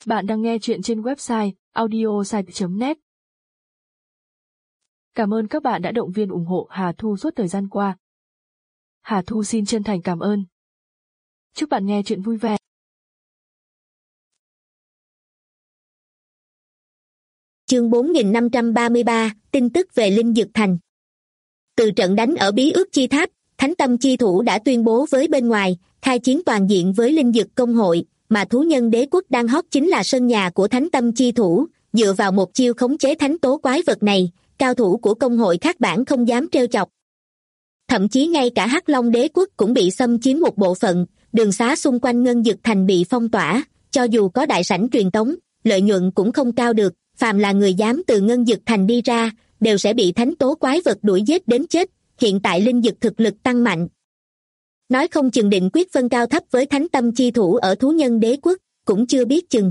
Bạn đang nghe chuyện trên website audiosite.net. Cảm ơn các bạn đã động viên ủng hộ Hà Thu suốt thời gian qua. Hà Thu xin chân thành cảm ơn. Chúc bạn nghe chuyện vui vẻ. Chương 4533, tin tức về Linh Dực Thành. Từ trận đánh ở Bí Ước Chi Tháp, Thánh Tâm Chi Thủ đã tuyên bố với bên ngoài, khai chiến toàn diện với Linh Dực Công hội, mà thú nhân đế quốc đang hot chính là sân nhà của Thánh Tâm Chi Thủ. Dựa vào một chiêu khống chế thánh tố quái vật này, cao thủ của công hội khác bản không dám trêu chọc. Thậm chí ngay cả Hắc Long đế quốc cũng bị xâm chiếm một bộ phận, đường xá xung quanh Ngân Dực Thành bị phong tỏa, cho dù có đại sảnh truyền tống, lợi nhuận cũng không cao được, phàm là người dám từ Ngân Dực Thành đi ra, đều sẽ bị thánh tố quái vật đuổi giết đến chết. Hiện tại Linh Dực thực lực tăng mạnh, nói không chừng định quyết phân cao thấp với Thánh Tâm Chi Thủ ở thú nhân đế quốc, cũng chưa biết chừng.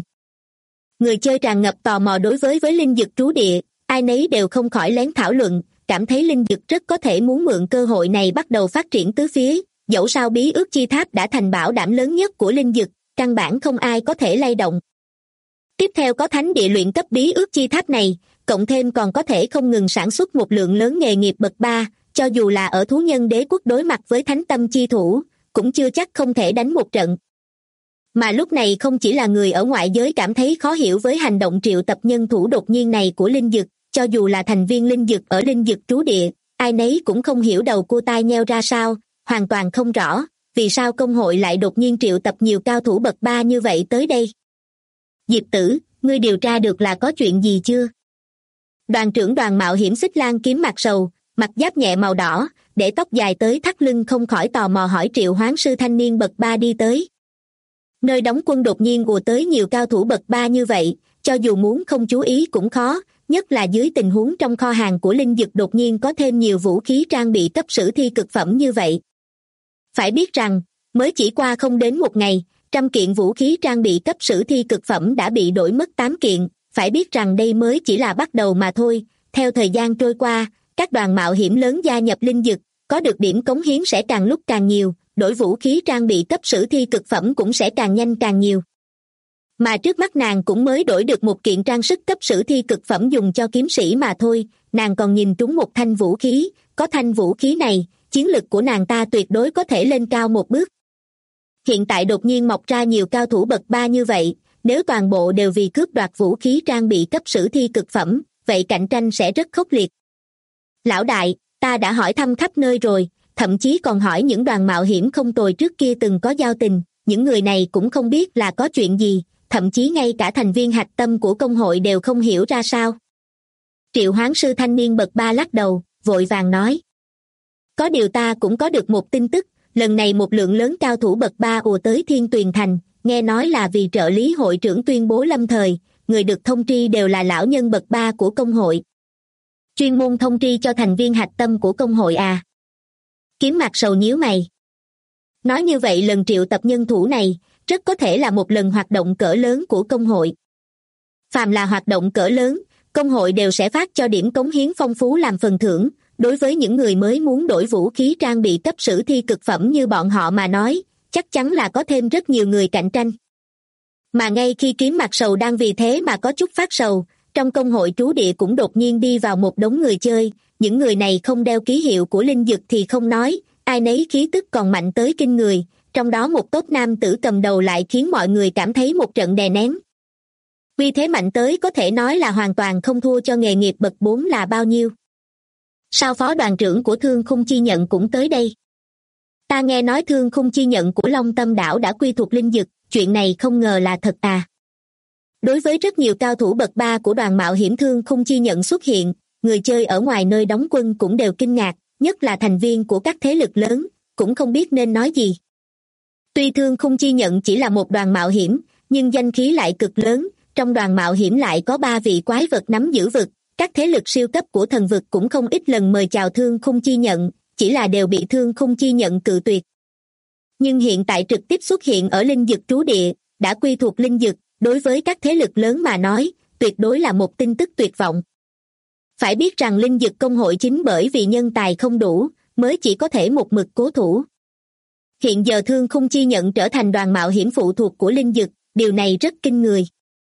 Người chơi tràn ngập tò mò đối với Linh Dực trú địa, ai nấy đều không khỏi lén thảo luận, cảm thấy Linh Dực rất có thể muốn mượn cơ hội này bắt đầu phát triển tứ phía. Dẫu sao Bí Ước Chi Tháp đã thành bảo đảm lớn nhất của Linh Dực, căn bản không ai có thể lay động. Tiếp theo có thánh địa luyện cấp Bí Ước Chi Tháp này, cộng thêm còn có thể không ngừng sản xuất một lượng lớn nghề nghiệp bậc 3, cho dù là ở thú nhân đế quốc đối mặt với Thánh Tâm Chi Thủ, cũng chưa chắc không thể đánh một trận. Mà lúc này không chỉ là người ở ngoại giới cảm thấy khó hiểu với hành động triệu tập nhân thủ đột nhiên này của Linh Dực, cho dù là thành viên Linh Dực ở Linh Dực trú địa, ai nấy cũng không hiểu đầu cua tai nheo ra sao, hoàn toàn không rõ, vì sao công hội lại đột nhiên triệu tập nhiều cao thủ bậc 3 như vậy tới đây. Diệp Tử, ngươi điều tra được là có chuyện gì chưa? Đoàn trưởng đoàn mạo hiểm Xích Lang Kiếm Mặt Sầu, mặt giáp nhẹ màu đỏ, để tóc dài tới thắt lưng không khỏi tò mò hỏi Triệu Hoán Sư thanh niên bậc 3 đi tới. Nơi đóng quân đột nhiên ùa tới nhiều cao thủ bậc 3 như vậy, cho dù muốn không chú ý cũng khó, nhất là dưới tình huống trong kho hàng của Linh Dực đột nhiên có thêm nhiều vũ khí trang bị cấp sử thi cực phẩm như vậy. Phải biết rằng, mới chỉ qua không đến một ngày, 100 kiện vũ khí trang bị cấp sử thi cực phẩm đã bị đổi mất 8 kiện, phải biết rằng đây mới chỉ là bắt đầu mà thôi. Theo thời gian trôi qua, các đoàn mạo hiểm lớn gia nhập Linh Dực, có được điểm cống hiến sẽ càng lúc càng nhiều, đổi vũ khí trang bị cấp sử thi cực phẩm cũng sẽ càng nhanh càng nhiều. Mà trước mắt nàng cũng mới đổi được một kiện trang sức cấp sử thi cực phẩm dùng cho kiếm sĩ mà thôi, nàng còn nhìn trúng một thanh vũ khí, có thanh vũ khí này, chiến lực của nàng ta tuyệt đối có thể lên cao một bước. Hiện tại đột nhiên mọc ra nhiều cao thủ bậc 3 như vậy, nếu toàn bộ đều vì cướp đoạt vũ khí trang bị cấp sử thi cực phẩm, vậy cạnh tranh sẽ rất khốc liệt. Lão đại, ta đã hỏi thăm khắp nơi rồi, thậm chí còn hỏi những đoàn mạo hiểm không tồi trước kia từng có giao tình, những người này cũng không biết là có chuyện gì, thậm chí ngay cả thành viên hạch tâm của công hội đều không hiểu ra sao. Triệu Hoán Sư thanh niên bậc 3 lắc đầu, vội vàng nói. Có điều ta cũng có được một tin tức, lần này một lượng lớn cao thủ bậc 3 ùa tới Thiên Tuyền Thành, nghe nói là vì trợ lý hội trưởng tuyên bố lâm thời, người được thông tri đều là lão nhân bậc 3 của công hội. Chuyên môn thông tri cho thành viên hạch tâm của công hội à? Kiếm Mặt Sầu nhíu mày. Nói như vậy lần triệu tập nhân thủ này, rất có thể là một lần hoạt động cỡ lớn của công hội. Phàm là hoạt động cỡ lớn, công hội đều sẽ phát cho điểm cống hiến phong phú làm phần thưởng. Đối với những người mới muốn đổi vũ khí trang bị cấp sử thi cực phẩm như bọn họ mà nói, chắc chắn là có thêm rất nhiều người cạnh tranh. Mà ngay khi Kiếm Mặt Sầu đang vì thế mà có chút phát sầu, trong công hội trú địa cũng đột nhiên đi vào một đống người chơi, những người này không đeo ký hiệu của Linh Dực thì không nói, ai nấy khí tức còn mạnh tới kinh người, trong đó một tốt nam tử cầm đầu lại khiến mọi người cảm thấy một trận đè nén. Vì thế mạnh tới có thể nói là hoàn toàn không thua cho nghề nghiệp bậc 4 là bao nhiêu. Sao phó đoàn trưởng của Thương Khung Chi Nhận cũng tới đây? Ta nghe nói Thương Khung Chi Nhận của Long Tâm Đảo đã quy thuộc Linh Dực, chuyện này không ngờ là thật à? Đối với rất nhiều cao thủ bậc 3 của đoàn mạo hiểm Thương Khung Chi Nhận xuất hiện, người chơi ở ngoài nơi đóng quân cũng đều kinh ngạc, nhất là thành viên của các thế lực lớn, cũng không biết nên nói gì. Tuy Thương Khung Chi Nhận chỉ là một đoàn mạo hiểm, nhưng danh khí lại cực lớn, trong đoàn mạo hiểm lại có 3 vị quái vật nắm giữ vực, các thế lực siêu cấp của thần vực cũng không ít lần mời chào Thương Khung Chi Nhận, chỉ là đều bị Thương Khung Chi Nhận cự tuyệt. Nhưng hiện tại trực tiếp xuất hiện ở Linh Dực trú địa, đã quy thuộc Linh Dực, đối với các thế lực lớn mà nói, tuyệt đối là một tin tức tuyệt vọng. Phải biết rằng Linh Dực công hội chính bởi vì nhân tài không đủ, mới chỉ có thể một mực cố thủ. Hiện giờ Thương Khung Chi Nhận trở thành đoàn mạo hiểm phụ thuộc của Linh Dực, điều này rất kinh người.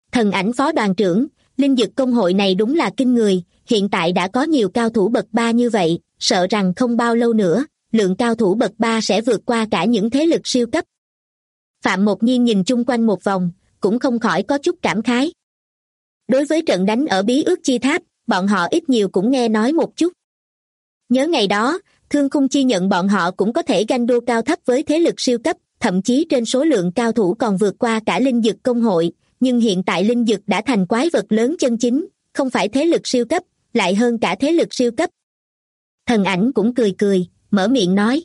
Thần ảnh phó đoàn trưởng, linh dực công hội này đúng là kinh người, hiện tại đã có nhiều cao thủ bậc 3 như vậy, sợ rằng không bao lâu nữa, lượng cao thủ bậc 3 sẽ vượt qua cả những thế lực siêu cấp. Phạm Mộc Nhiên nhìn chung quanh một vòng, cũng không khỏi có chút cảm khái. Đối với trận đánh ở Bí Ước Chi Tháp, bọn họ ít nhiều cũng nghe nói một chút. Nhớ ngày đó, Thương Khung Chi Nhận bọn họ cũng có thể ganh đua cao thấp với thế lực siêu cấp, thậm chí trên số lượng cao thủ còn vượt qua cả linh dực công hội, nhưng hiện tại linh dực đã thành quái vật lớn chân chính, không phải thế lực siêu cấp, lại hơn cả thế lực siêu cấp. Thần ảnh cũng cười cười, mở miệng nói.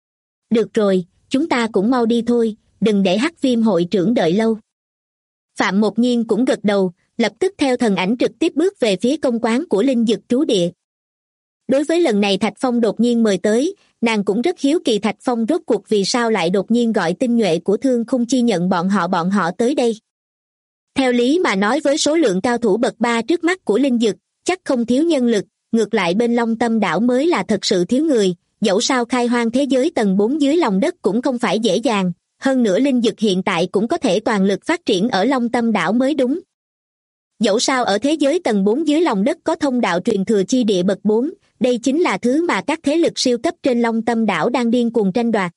Được rồi, chúng ta cũng mau đi thôi, đừng để Hắc Viêm hội trưởng đợi lâu. Phạm Mộc Nhiên cũng gật đầu, lập tức theo thần ảnh trực tiếp bước về phía công quán của linh dực trú địa. Đối với lần này Thạch Phong đột nhiên mời tới, nàng cũng rất hiếu kỳ Thạch Phong rốt cuộc vì sao lại đột nhiên gọi tinh nhuệ của Thương Khung Chi Nhận bọn họ tới đây. Theo lý mà nói với số lượng cao thủ bậc 3 trước mắt của linh dực, chắc không thiếu nhân lực, ngược lại bên Long Tâm đảo mới là thật sự thiếu người, dẫu sao khai hoang thế giới tầng 4 dưới lòng đất cũng không phải dễ dàng, hơn nữa linh dực hiện tại cũng có thể toàn lực phát triển ở Long Tâm đảo mới đúng. Dẫu sao ở thế giới tầng 4 dưới lòng đất có thông đạo truyền thừa chi địa bậc 4, đây chính là thứ mà các thế lực siêu cấp trên Long Tâm đảo đang điên cuồng tranh đoạt.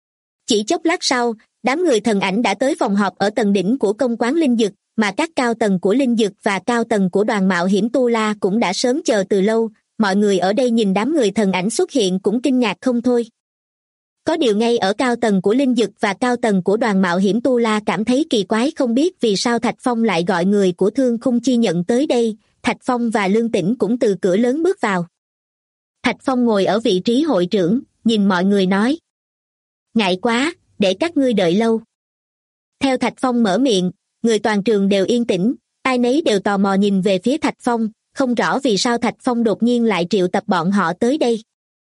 Chỉ chốc lát sau, đám người thần ảnh đã tới phòng họp ở tầng đỉnh của công quán linh dực, mà các cao tầng của linh dực và cao tầng của đoàn mạo hiểm Tu La cũng đã sớm chờ từ lâu, mọi người ở đây nhìn đám người thần ảnh xuất hiện cũng kinh ngạc không thôi. Có điều ngay ở cao tầng của linh dực và cao tầng của đoàn mạo hiểm Tu La cảm thấy kỳ quái, không biết vì sao Thạch Phong lại gọi người của Thương Khung Chi Nhận tới đây. Thạch Phong và Lương Tĩnh cũng từ cửa lớn bước vào. Thạch Phong ngồi ở vị trí hội trưởng, nhìn mọi người nói. Ngại quá, để các ngươi đợi lâu. Theo Thạch Phong mở miệng, người toàn trường đều yên tĩnh, ai nấy đều tò mò nhìn về phía Thạch Phong, không rõ vì sao Thạch Phong đột nhiên lại triệu tập bọn họ tới đây.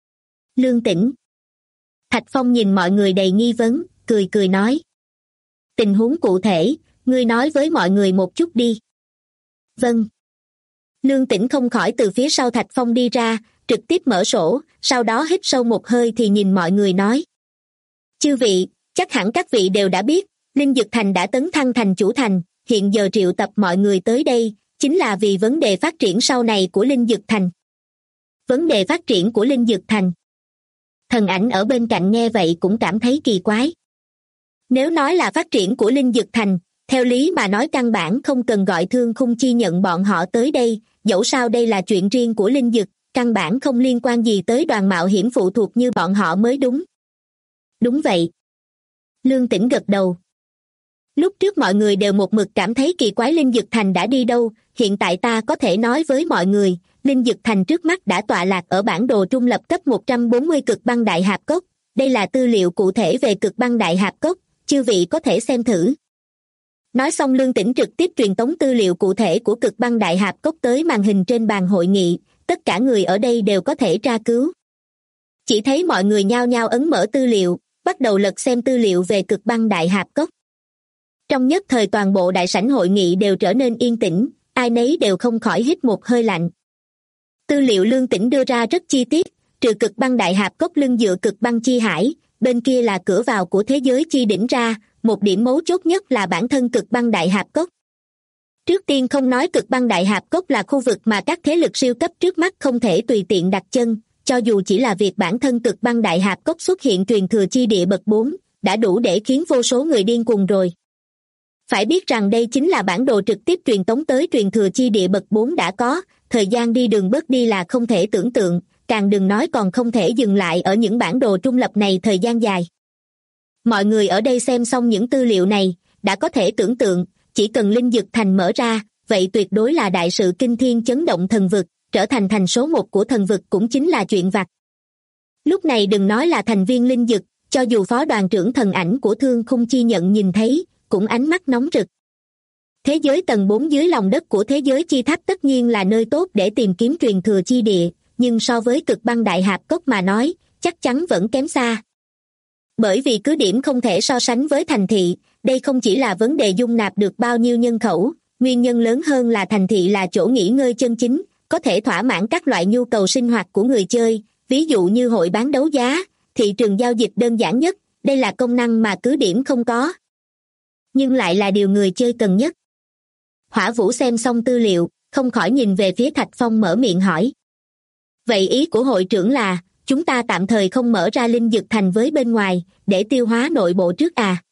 Lương Tĩnh. Thạch Phong nhìn mọi người đầy nghi vấn, cười cười nói. Tình huống cụ thể, ngươi nói với mọi người một chút đi. Vâng. Lương Tĩnh không khỏi từ phía sau Thạch Phong đi ra, trực tiếp mở sổ, sau đó hít sâu một hơi thì nhìn mọi người nói. Chư vị, chắc hẳn các vị đều đã biết, Linh Dực Thành đã tấn thăng thành chủ thành, hiện giờ triệu tập mọi người tới đây, chính là vì vấn đề phát triển sau này của Linh Dực Thành. Vấn đề phát triển của Linh Dực Thành. Thần ảnh ở bên cạnh nghe vậy cũng cảm thấy kỳ quái. Nếu nói là phát triển của Linh Dực Thành, theo lý mà nói căn bản không cần gọi Thương Khung Chi Nhận bọn họ tới đây, dẫu sao đây là chuyện riêng của Linh Dực, căn bản không liên quan gì tới đoàn mạo hiểm phụ thuộc như bọn họ mới đúng. Đúng vậy. Lương Tĩnh gật đầu. Lúc trước mọi người đều một mực cảm thấy kỳ quái Linh Dực Thành đã đi đâu, hiện tại ta có thể nói với mọi người, Linh Dực Thành trước mắt đã tọa lạc ở bản đồ trung lập cấp 140 cực băng đại hạp cốc, đây là tư liệu cụ thể về cực băng đại hạp cốc, chư vị có thể xem thử. Nói xong Lương Tĩnh trực tiếp truyền tống tư liệu cụ thể của cực băng đại hạp cốc tới màn hình trên bàn hội nghị, tất cả người ở đây đều có thể tra cứu. Chỉ thấy mọi người nhao nhao ấn mở tư liệu, bắt đầu lật xem tư liệu về cực băng đại hạp cốc. Trong nhất thời toàn bộ đại sảnh hội nghị đều trở nên yên tĩnh, ai nấy đều không khỏi hít một hơi lạnh. Tư liệu Lương Tĩnh đưa ra rất chi tiết, trừ cực băng đại hạp cốc lưng dựa cực băng chi hải, bên kia là cửa vào của thế giới chi đỉnh ra, một điểm mấu chốt nhất là bản thân cực băng đại hạp cốc. Trước tiên không nói cực băng đại hạp cốc là khu vực mà các thế lực siêu cấp trước mắt không thể tùy tiện đặt chân, cho dù chỉ là việc bản thân cực băng đại hạp cốc xuất hiện truyền thừa chi địa bậc 4, đã đủ để khiến vô số người điên cuồng rồi. Phải biết rằng đây chính là bản đồ trực tiếp truyền tống tới truyền thừa chi địa bậc 4 đã có, thời gian đi đường bớt đi là không thể tưởng tượng, càng đừng nói còn không thể dừng lại ở những bản đồ trung lập này thời gian dài. Mọi người ở đây xem xong những tư liệu này, đã có thể tưởng tượng, chỉ cần Linh Dực Thành mở ra, vậy tuyệt đối là đại sự kinh thiên chấn động thần vực, trở thành thành số 1 của thần vực cũng chính là chuyện vặt. Lúc này đừng nói là thành viên Linh Dực, cho dù phó đoàn trưởng thần ảnh của Thương Khung Chi Nhận nhìn thấy, cũng ánh mắt nóng rực. Thế giới tầng 4 dưới lòng đất của thế giới chi tháp tất nhiên là nơi tốt để tìm kiếm truyền thừa chi địa, nhưng so với cực băng đại hạp cốc mà nói, chắc chắn vẫn kém xa. Bởi vì cứ điểm không thể so sánh với thành thị, đây không chỉ là vấn đề dung nạp được bao nhiêu nhân khẩu, nguyên nhân lớn hơn là thành thị là chỗ nghỉ ngơi chân chính, có thể thỏa mãn các loại nhu cầu sinh hoạt của người chơi, ví dụ như hội bán đấu giá, thị trường giao dịch đơn giản nhất, đây là công năng mà cứ điểm không có. Nhưng lại là điều người chơi cần nhất. Hỏa Vũ xem xong tư liệu, không khỏi nhìn về phía Thạch Phong mở miệng hỏi. Vậy ý của hội trưởng là, chúng ta tạm thời không mở ra linh dực thành với bên ngoài, để tiêu hóa nội bộ trước à?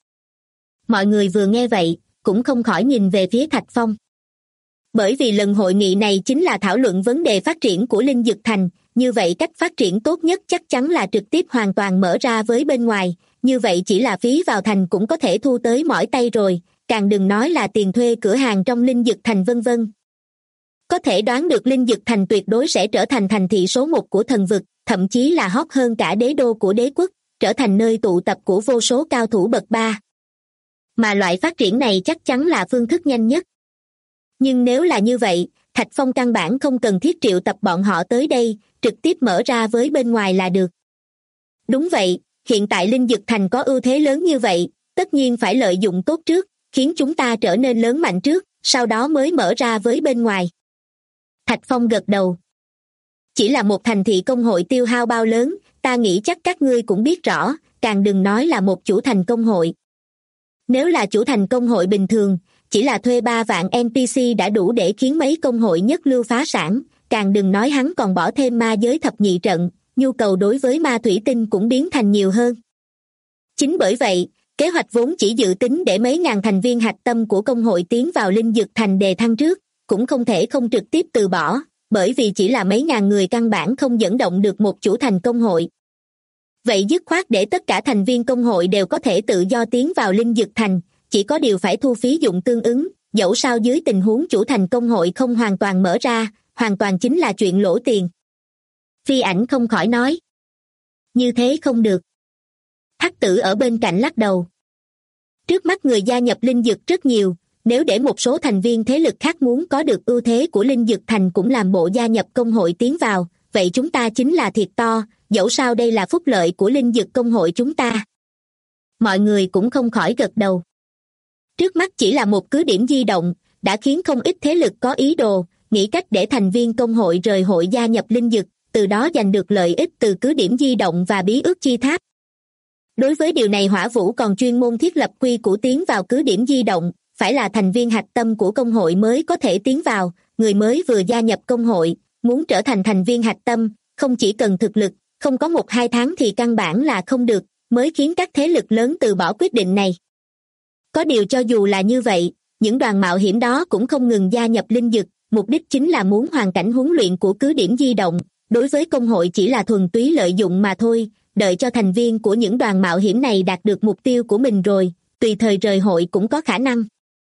Mọi người vừa nghe vậy, cũng không khỏi nhìn về phía Thạch Phong. Bởi vì lần hội nghị này chính là thảo luận vấn đề phát triển của linh dực thành, như vậy cách phát triển tốt nhất chắc chắn là trực tiếp hoàn toàn mở ra với bên ngoài, như vậy chỉ là phí vào thành cũng có thể thu tới mỏi tay rồi, càng đừng nói là tiền thuê cửa hàng trong linh dực thành vân vân. Có thể đoán được linh dực thành tuyệt đối sẽ trở thành thành thị số 1 của thần vực, thậm chí là hot hơn cả đế đô của đế quốc, trở thành nơi tụ tập của vô số cao thủ bậc 3. Mà loại phát triển này chắc chắn là phương thức nhanh nhất. Nhưng nếu là như vậy, Thạch Phong căn bản không cần thiết triệu tập bọn họ tới đây, trực tiếp mở ra với bên ngoài là được. Đúng vậy, hiện tại linh dực thành có ưu thế lớn như vậy, tất nhiên phải lợi dụng tốt trước, khiến chúng ta trở nên lớn mạnh trước, sau đó mới mở ra với bên ngoài. Thạch Phong gật đầu. Chỉ là một thành thị công hội tiêu hao bao lớn, ta nghĩ chắc các ngươi cũng biết rõ, càng đừng nói là một chủ thành công hội. Nếu là chủ thành công hội bình thường, chỉ là thuê 3 vạn NPC đã đủ để khiến mấy công hội nhất lưu phá sản, càng đừng nói hắn còn bỏ thêm ma giới thập nhị trận, nhu cầu đối với ma thủy tinh cũng biến thành nhiều hơn. Chính bởi vậy, kế hoạch vốn chỉ dự tính để mấy ngàn thành viên hạch tâm của công hội tiến vào linh dực thành đề thăng trước, cũng không thể không trực tiếp từ bỏ, bởi vì chỉ là mấy ngàn người căn bản không dẫn động được một chủ thành công hội. Vậy dứt khoát để tất cả thành viên công hội đều có thể tự do tiến vào linh dực thành, chỉ có điều phải thu phí dụng tương ứng, dẫu sao dưới tình huống chủ thành công hội không hoàn toàn mở ra, hoàn toàn chính là chuyện lỗ tiền. Phi Ảnh không khỏi nói. Như thế không được. Hắc Tử ở bên cạnh lắc đầu. Trước mắt người gia nhập linh dực rất nhiều, nếu để một số thành viên thế lực khác muốn có được ưu thế của linh dực thành cũng làm bộ gia nhập công hội tiến vào, vậy chúng ta chính là thiệt to, dẫu sao đây là phúc lợi của linh dực công hội chúng ta. Mọi người cũng không khỏi gật đầu. Trước mắt chỉ là một cứ điểm di động, đã khiến không ít thế lực có ý đồ, nghĩ cách để thành viên công hội rời hội gia nhập linh dực, từ đó giành được lợi ích từ cứ điểm di động và bí ước chi tháp. Đối với điều này Hỏa Vũ còn chuyên môn thiết lập quy củ tiến vào cứ điểm di động, phải là thành viên hạch tâm của công hội mới có thể tiến vào, người mới vừa gia nhập công hội, muốn trở thành thành viên hạch tâm, không chỉ cần thực lực, không có 1-2 tháng thì căn bản là không được, mới khiến các thế lực lớn từ bỏ quyết định này. Có điều cho dù là như vậy, những đoàn mạo hiểm đó cũng không ngừng gia nhập linh dực, mục đích chính là muốn hoàn cảnh huấn luyện của cứ điểm di động, đối với công hội chỉ là thuần túy lợi dụng mà thôi, đợi cho thành viên của những đoàn mạo hiểm này đạt được mục tiêu của mình rồi, tùy thời rời hội cũng có khả năng.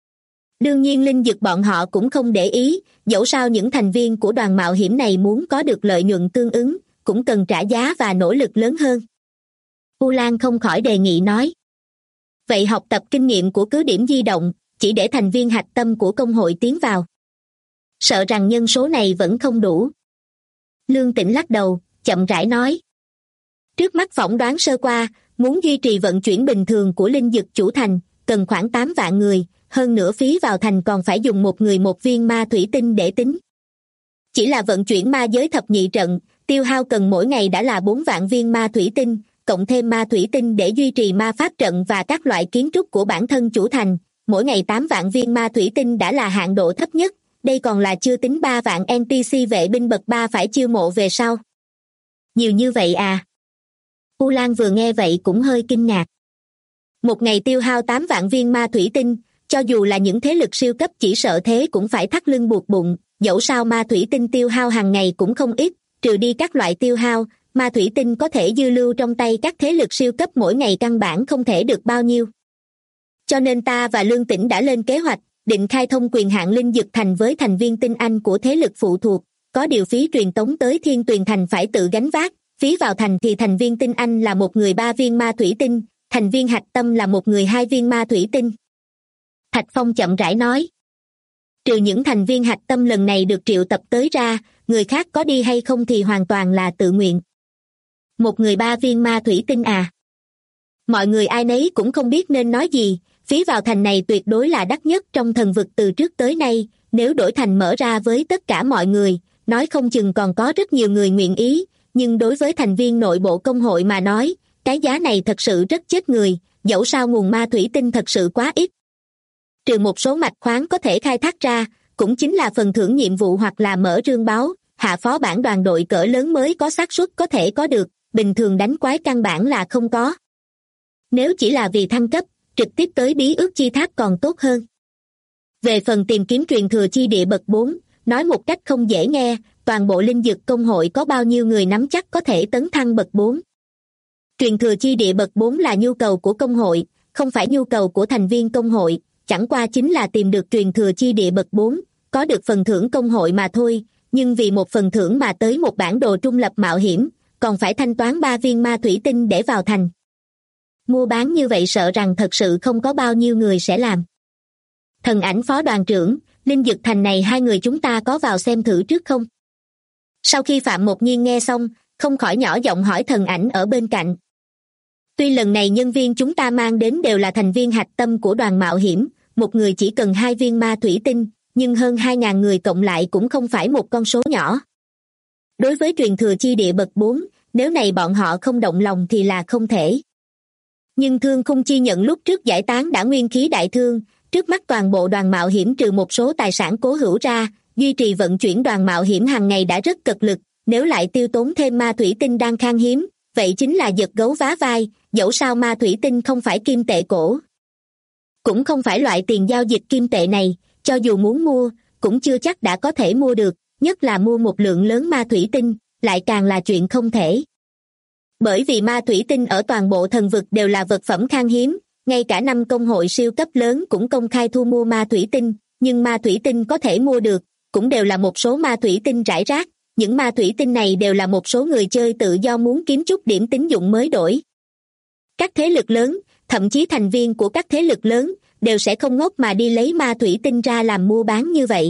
Đương nhiên linh dực bọn họ cũng không để ý, dẫu sao những thành viên của đoàn mạo hiểm này muốn có được lợi nhuận tương ứng, cũng cần trả giá và nỗ lực lớn hơn. U Lan không khỏi đề nghị nói. Vậy học tập kinh nghiệm của cứ điểm di động, chỉ để thành viên hạch tâm của công hội tiến vào. Sợ rằng nhân số này vẫn không đủ. Lương Tĩnh lắc đầu, chậm rãi nói. Trước mắt phỏng đoán sơ qua, muốn duy trì vận chuyển bình thường của linh dực chủ thành, cần khoảng 8 vạn người, hơn nữa phí vào thành còn phải dùng một người một viên ma thủy tinh để tính. Chỉ là vận chuyển ma giới thập nhị trận, tiêu hao cần mỗi ngày đã là 4 vạn viên ma thủy tinh, cộng thêm ma thủy tinh để duy trì ma pháp trận và các loại kiến trúc của bản thân chủ thành, mỗi ngày 8 vạn viên ma thủy tinh đã là hạn độ thấp nhất, đây còn là chưa tính 3 vạn NPC vệ binh bậc 3 phải chiêu mộ về sau. Nhiều như vậy à? U Lan vừa nghe vậy cũng hơi kinh ngạc. Một ngày tiêu hao 8 vạn viên ma thủy tinh, cho dù là những thế lực siêu cấp chỉ sợ thế cũng phải thắt lưng buộc bụng, dẫu sao ma thủy tinh tiêu hao hàng ngày cũng không ít, trừ đi các loại tiêu hao, ma thủy tinh có thể dư lưu trong tay các thế lực siêu cấp mỗi ngày căn bản không thể được bao nhiêu. Cho nên ta và Lương Tĩnh đã lên kế hoạch, định khai thông quyền hạn linh dực thành với thành viên tinh anh của thế lực phụ thuộc, có điều phí truyền tống tới Thiên Tuyền thành phải tự gánh vác, phí vào thành thì thành viên tinh anh là một người 3 viên ma thủy tinh, thành viên hạch tâm là một người 2 viên ma thủy tinh. Thạch Phong chậm rãi nói. Trừ những thành viên hạch tâm lần này được triệu tập tới ra, người khác có đi hay không thì hoàn toàn là tự nguyện. Một người 3 viên ma thủy tinh à? Mọi người ai nấy cũng không biết nên nói gì, phí vào thành này tuyệt đối là đắt nhất trong thần vực từ trước tới nay, nếu đổi thành mở ra với tất cả mọi người, nói không chừng còn có rất nhiều người nguyện ý, nhưng đối với thành viên nội bộ công hội mà nói, cái giá này thật sự rất chết người, dẫu sao nguồn ma thủy tinh thật sự quá ít. Trừ một số mạch khoáng có thể khai thác ra, cũng chính là phần thưởng nhiệm vụ hoặc là mở rương báo, hạ phó bản đoàn đội cỡ lớn mới có xác suất có thể có được, bình thường đánh quái căn bản là không có. Nếu chỉ là vì thăng cấp, trực tiếp tới bí ước chi tháp còn tốt hơn. Về phần tìm kiếm truyền thừa chi địa bậc 4, nói một cách không dễ nghe, toàn bộ linh dược công hội có bao nhiêu người nắm chắc có thể tấn thăng bậc 4. Truyền thừa chi địa bậc 4 là nhu cầu của công hội, không phải nhu cầu của thành viên công hội, chẳng qua chính là tìm được truyền thừa chi địa bậc 4, có được phần thưởng công hội mà thôi, nhưng vì một phần thưởng mà tới một bản đồ trung lập mạo hiểm, còn phải thanh toán 3 viên ma thủy tinh để vào thành. Mua bán như vậy sợ rằng thật sự không có bao nhiêu người sẽ làm. Thần Ảnh phó đoàn trưởng, linh dực thành này hai người chúng ta có vào xem thử trước không? Sau khi Phạm Một Nhiên nghe xong, không khỏi nhỏ giọng hỏi Thần Ảnh ở bên cạnh. Tuy lần này nhân viên chúng ta mang đến đều là thành viên hạch tâm của đoàn mạo hiểm, một người chỉ cần 2 viên ma thủy tinh, nhưng hơn 2.000 người cộng lại cũng không phải một con số nhỏ. Đối với truyền thừa chi địa bậc 4, nếu này bọn họ không động lòng thì là không thể. Nhưng Thương Khung Chi nhận lúc trước giải tán đã nguyên khí đại thương, trước mắt toàn bộ đoàn mạo hiểm trừ một số tài sản cố hữu ra, duy trì vận chuyển đoàn mạo hiểm hàng ngày đã rất cật lực, nếu lại tiêu tốn thêm ma thủy tinh đang khan hiếm, vậy chính là giật gấu vá vai, dẫu sao ma thủy tinh không phải kim tệ cổ. Cũng không phải loại tiền giao dịch kim tệ này, cho dù muốn mua, cũng chưa chắc đã có thể mua được, nhất là mua một lượng lớn ma thủy tinh, lại càng là chuyện không thể. Bởi vì ma thủy tinh ở toàn bộ thần vực đều là vật phẩm khan hiếm, ngay cả 5 công hội siêu cấp lớn cũng công khai thu mua ma thủy tinh, nhưng ma thủy tinh có thể mua được, cũng đều là một số ma thủy tinh rải rác, những ma thủy tinh này đều là một số người chơi tự do muốn kiếm chút điểm tín dụng mới đổi. Các thế lực lớn, thậm chí thành viên của các thế lực lớn, đều sẽ không ngốc mà đi lấy ma thủy tinh ra làm mua bán như vậy.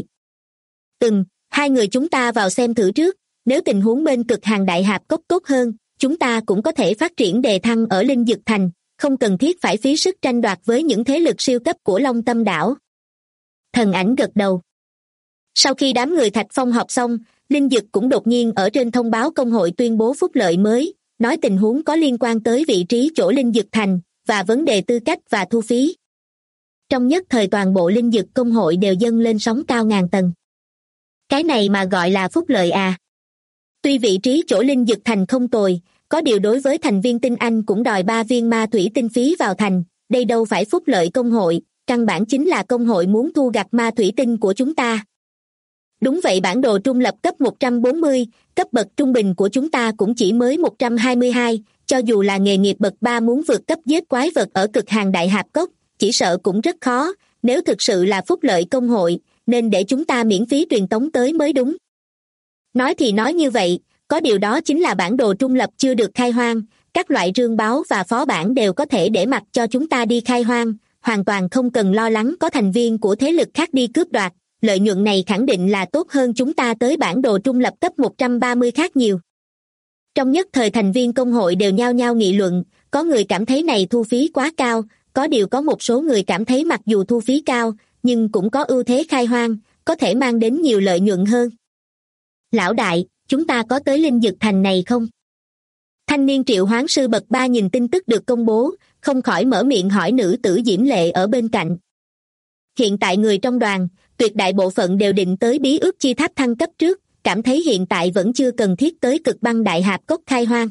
Hai người chúng ta vào xem thử trước, nếu tình huống bên cực hàng đại hạp cốc tốt hơn, chúng ta cũng có thể phát triển đề thăng ở linh dực thành, không cần thiết phải phí sức tranh đoạt với những thế lực siêu cấp của Long Tâm đảo. Thần Ảnh gật đầu. Sau khi đám người Thạch Phong họp xong, Linh Dực cũng đột nhiên ở trên thông báo công hội tuyên bố phúc lợi mới, nói tình huống có liên quan tới vị trí chỗ Linh Dực thành, và vấn đề tư cách và thu phí. Trong nhất thời toàn bộ Linh Dực công hội đều dâng lên sóng cao ngàn tầng. Cái này mà gọi là phúc lợi à? Tuy vị trí chỗ Linh Dực thành không tồi, có điều đối với thành viên tinh anh cũng đòi 3 viên ma thủy tinh phí vào thành, đây đâu phải phúc lợi công hội, căn bản chính là công hội muốn thu gặt ma thủy tinh của chúng ta. Đúng vậy, bản đồ trung lập cấp 140, cấp bậc trung bình của chúng ta cũng chỉ mới 122, cho dù là nghề nghiệp bậc 3 muốn vượt cấp giết quái vật ở cực hàng đại hạp cốc, chỉ sợ cũng rất khó, nếu thực sự là phúc lợi công hội, nên để chúng ta miễn phí truyền tống tới mới đúng. Nói thì nói như vậy, có điều đó chính là bản đồ trung lập chưa được khai hoang, các loại rương báo và phó bản đều có thể để mặc cho chúng ta đi khai hoang, hoàn toàn không cần lo lắng có thành viên của thế lực khác đi cướp đoạt, lợi nhuận này khẳng định là tốt hơn chúng ta tới bản đồ trung lập cấp 130 khác nhiều. Trong nhất thời thành viên công hội đều nhao nhao nghị luận, có người cảm thấy này thu phí quá cao, có điều có một số người cảm thấy mặc dù thu phí cao, nhưng cũng có ưu thế khai hoang, có thể mang đến nhiều lợi nhuận hơn. Lão đại, chúng ta có tới Linh Dực thành này không? Thanh niên triệu hoán sư bậc 3 nhìn tin tức được công bố, không khỏi mở miệng hỏi nữ tử Diễm Lệ ở bên cạnh. Hiện tại người trong đoàn, tuyệt đại bộ phận đều định tới bí ước chi tháp thăng cấp trước, cảm thấy hiện tại vẫn chưa cần thiết tới cực băng đại hạp cốc khai hoang.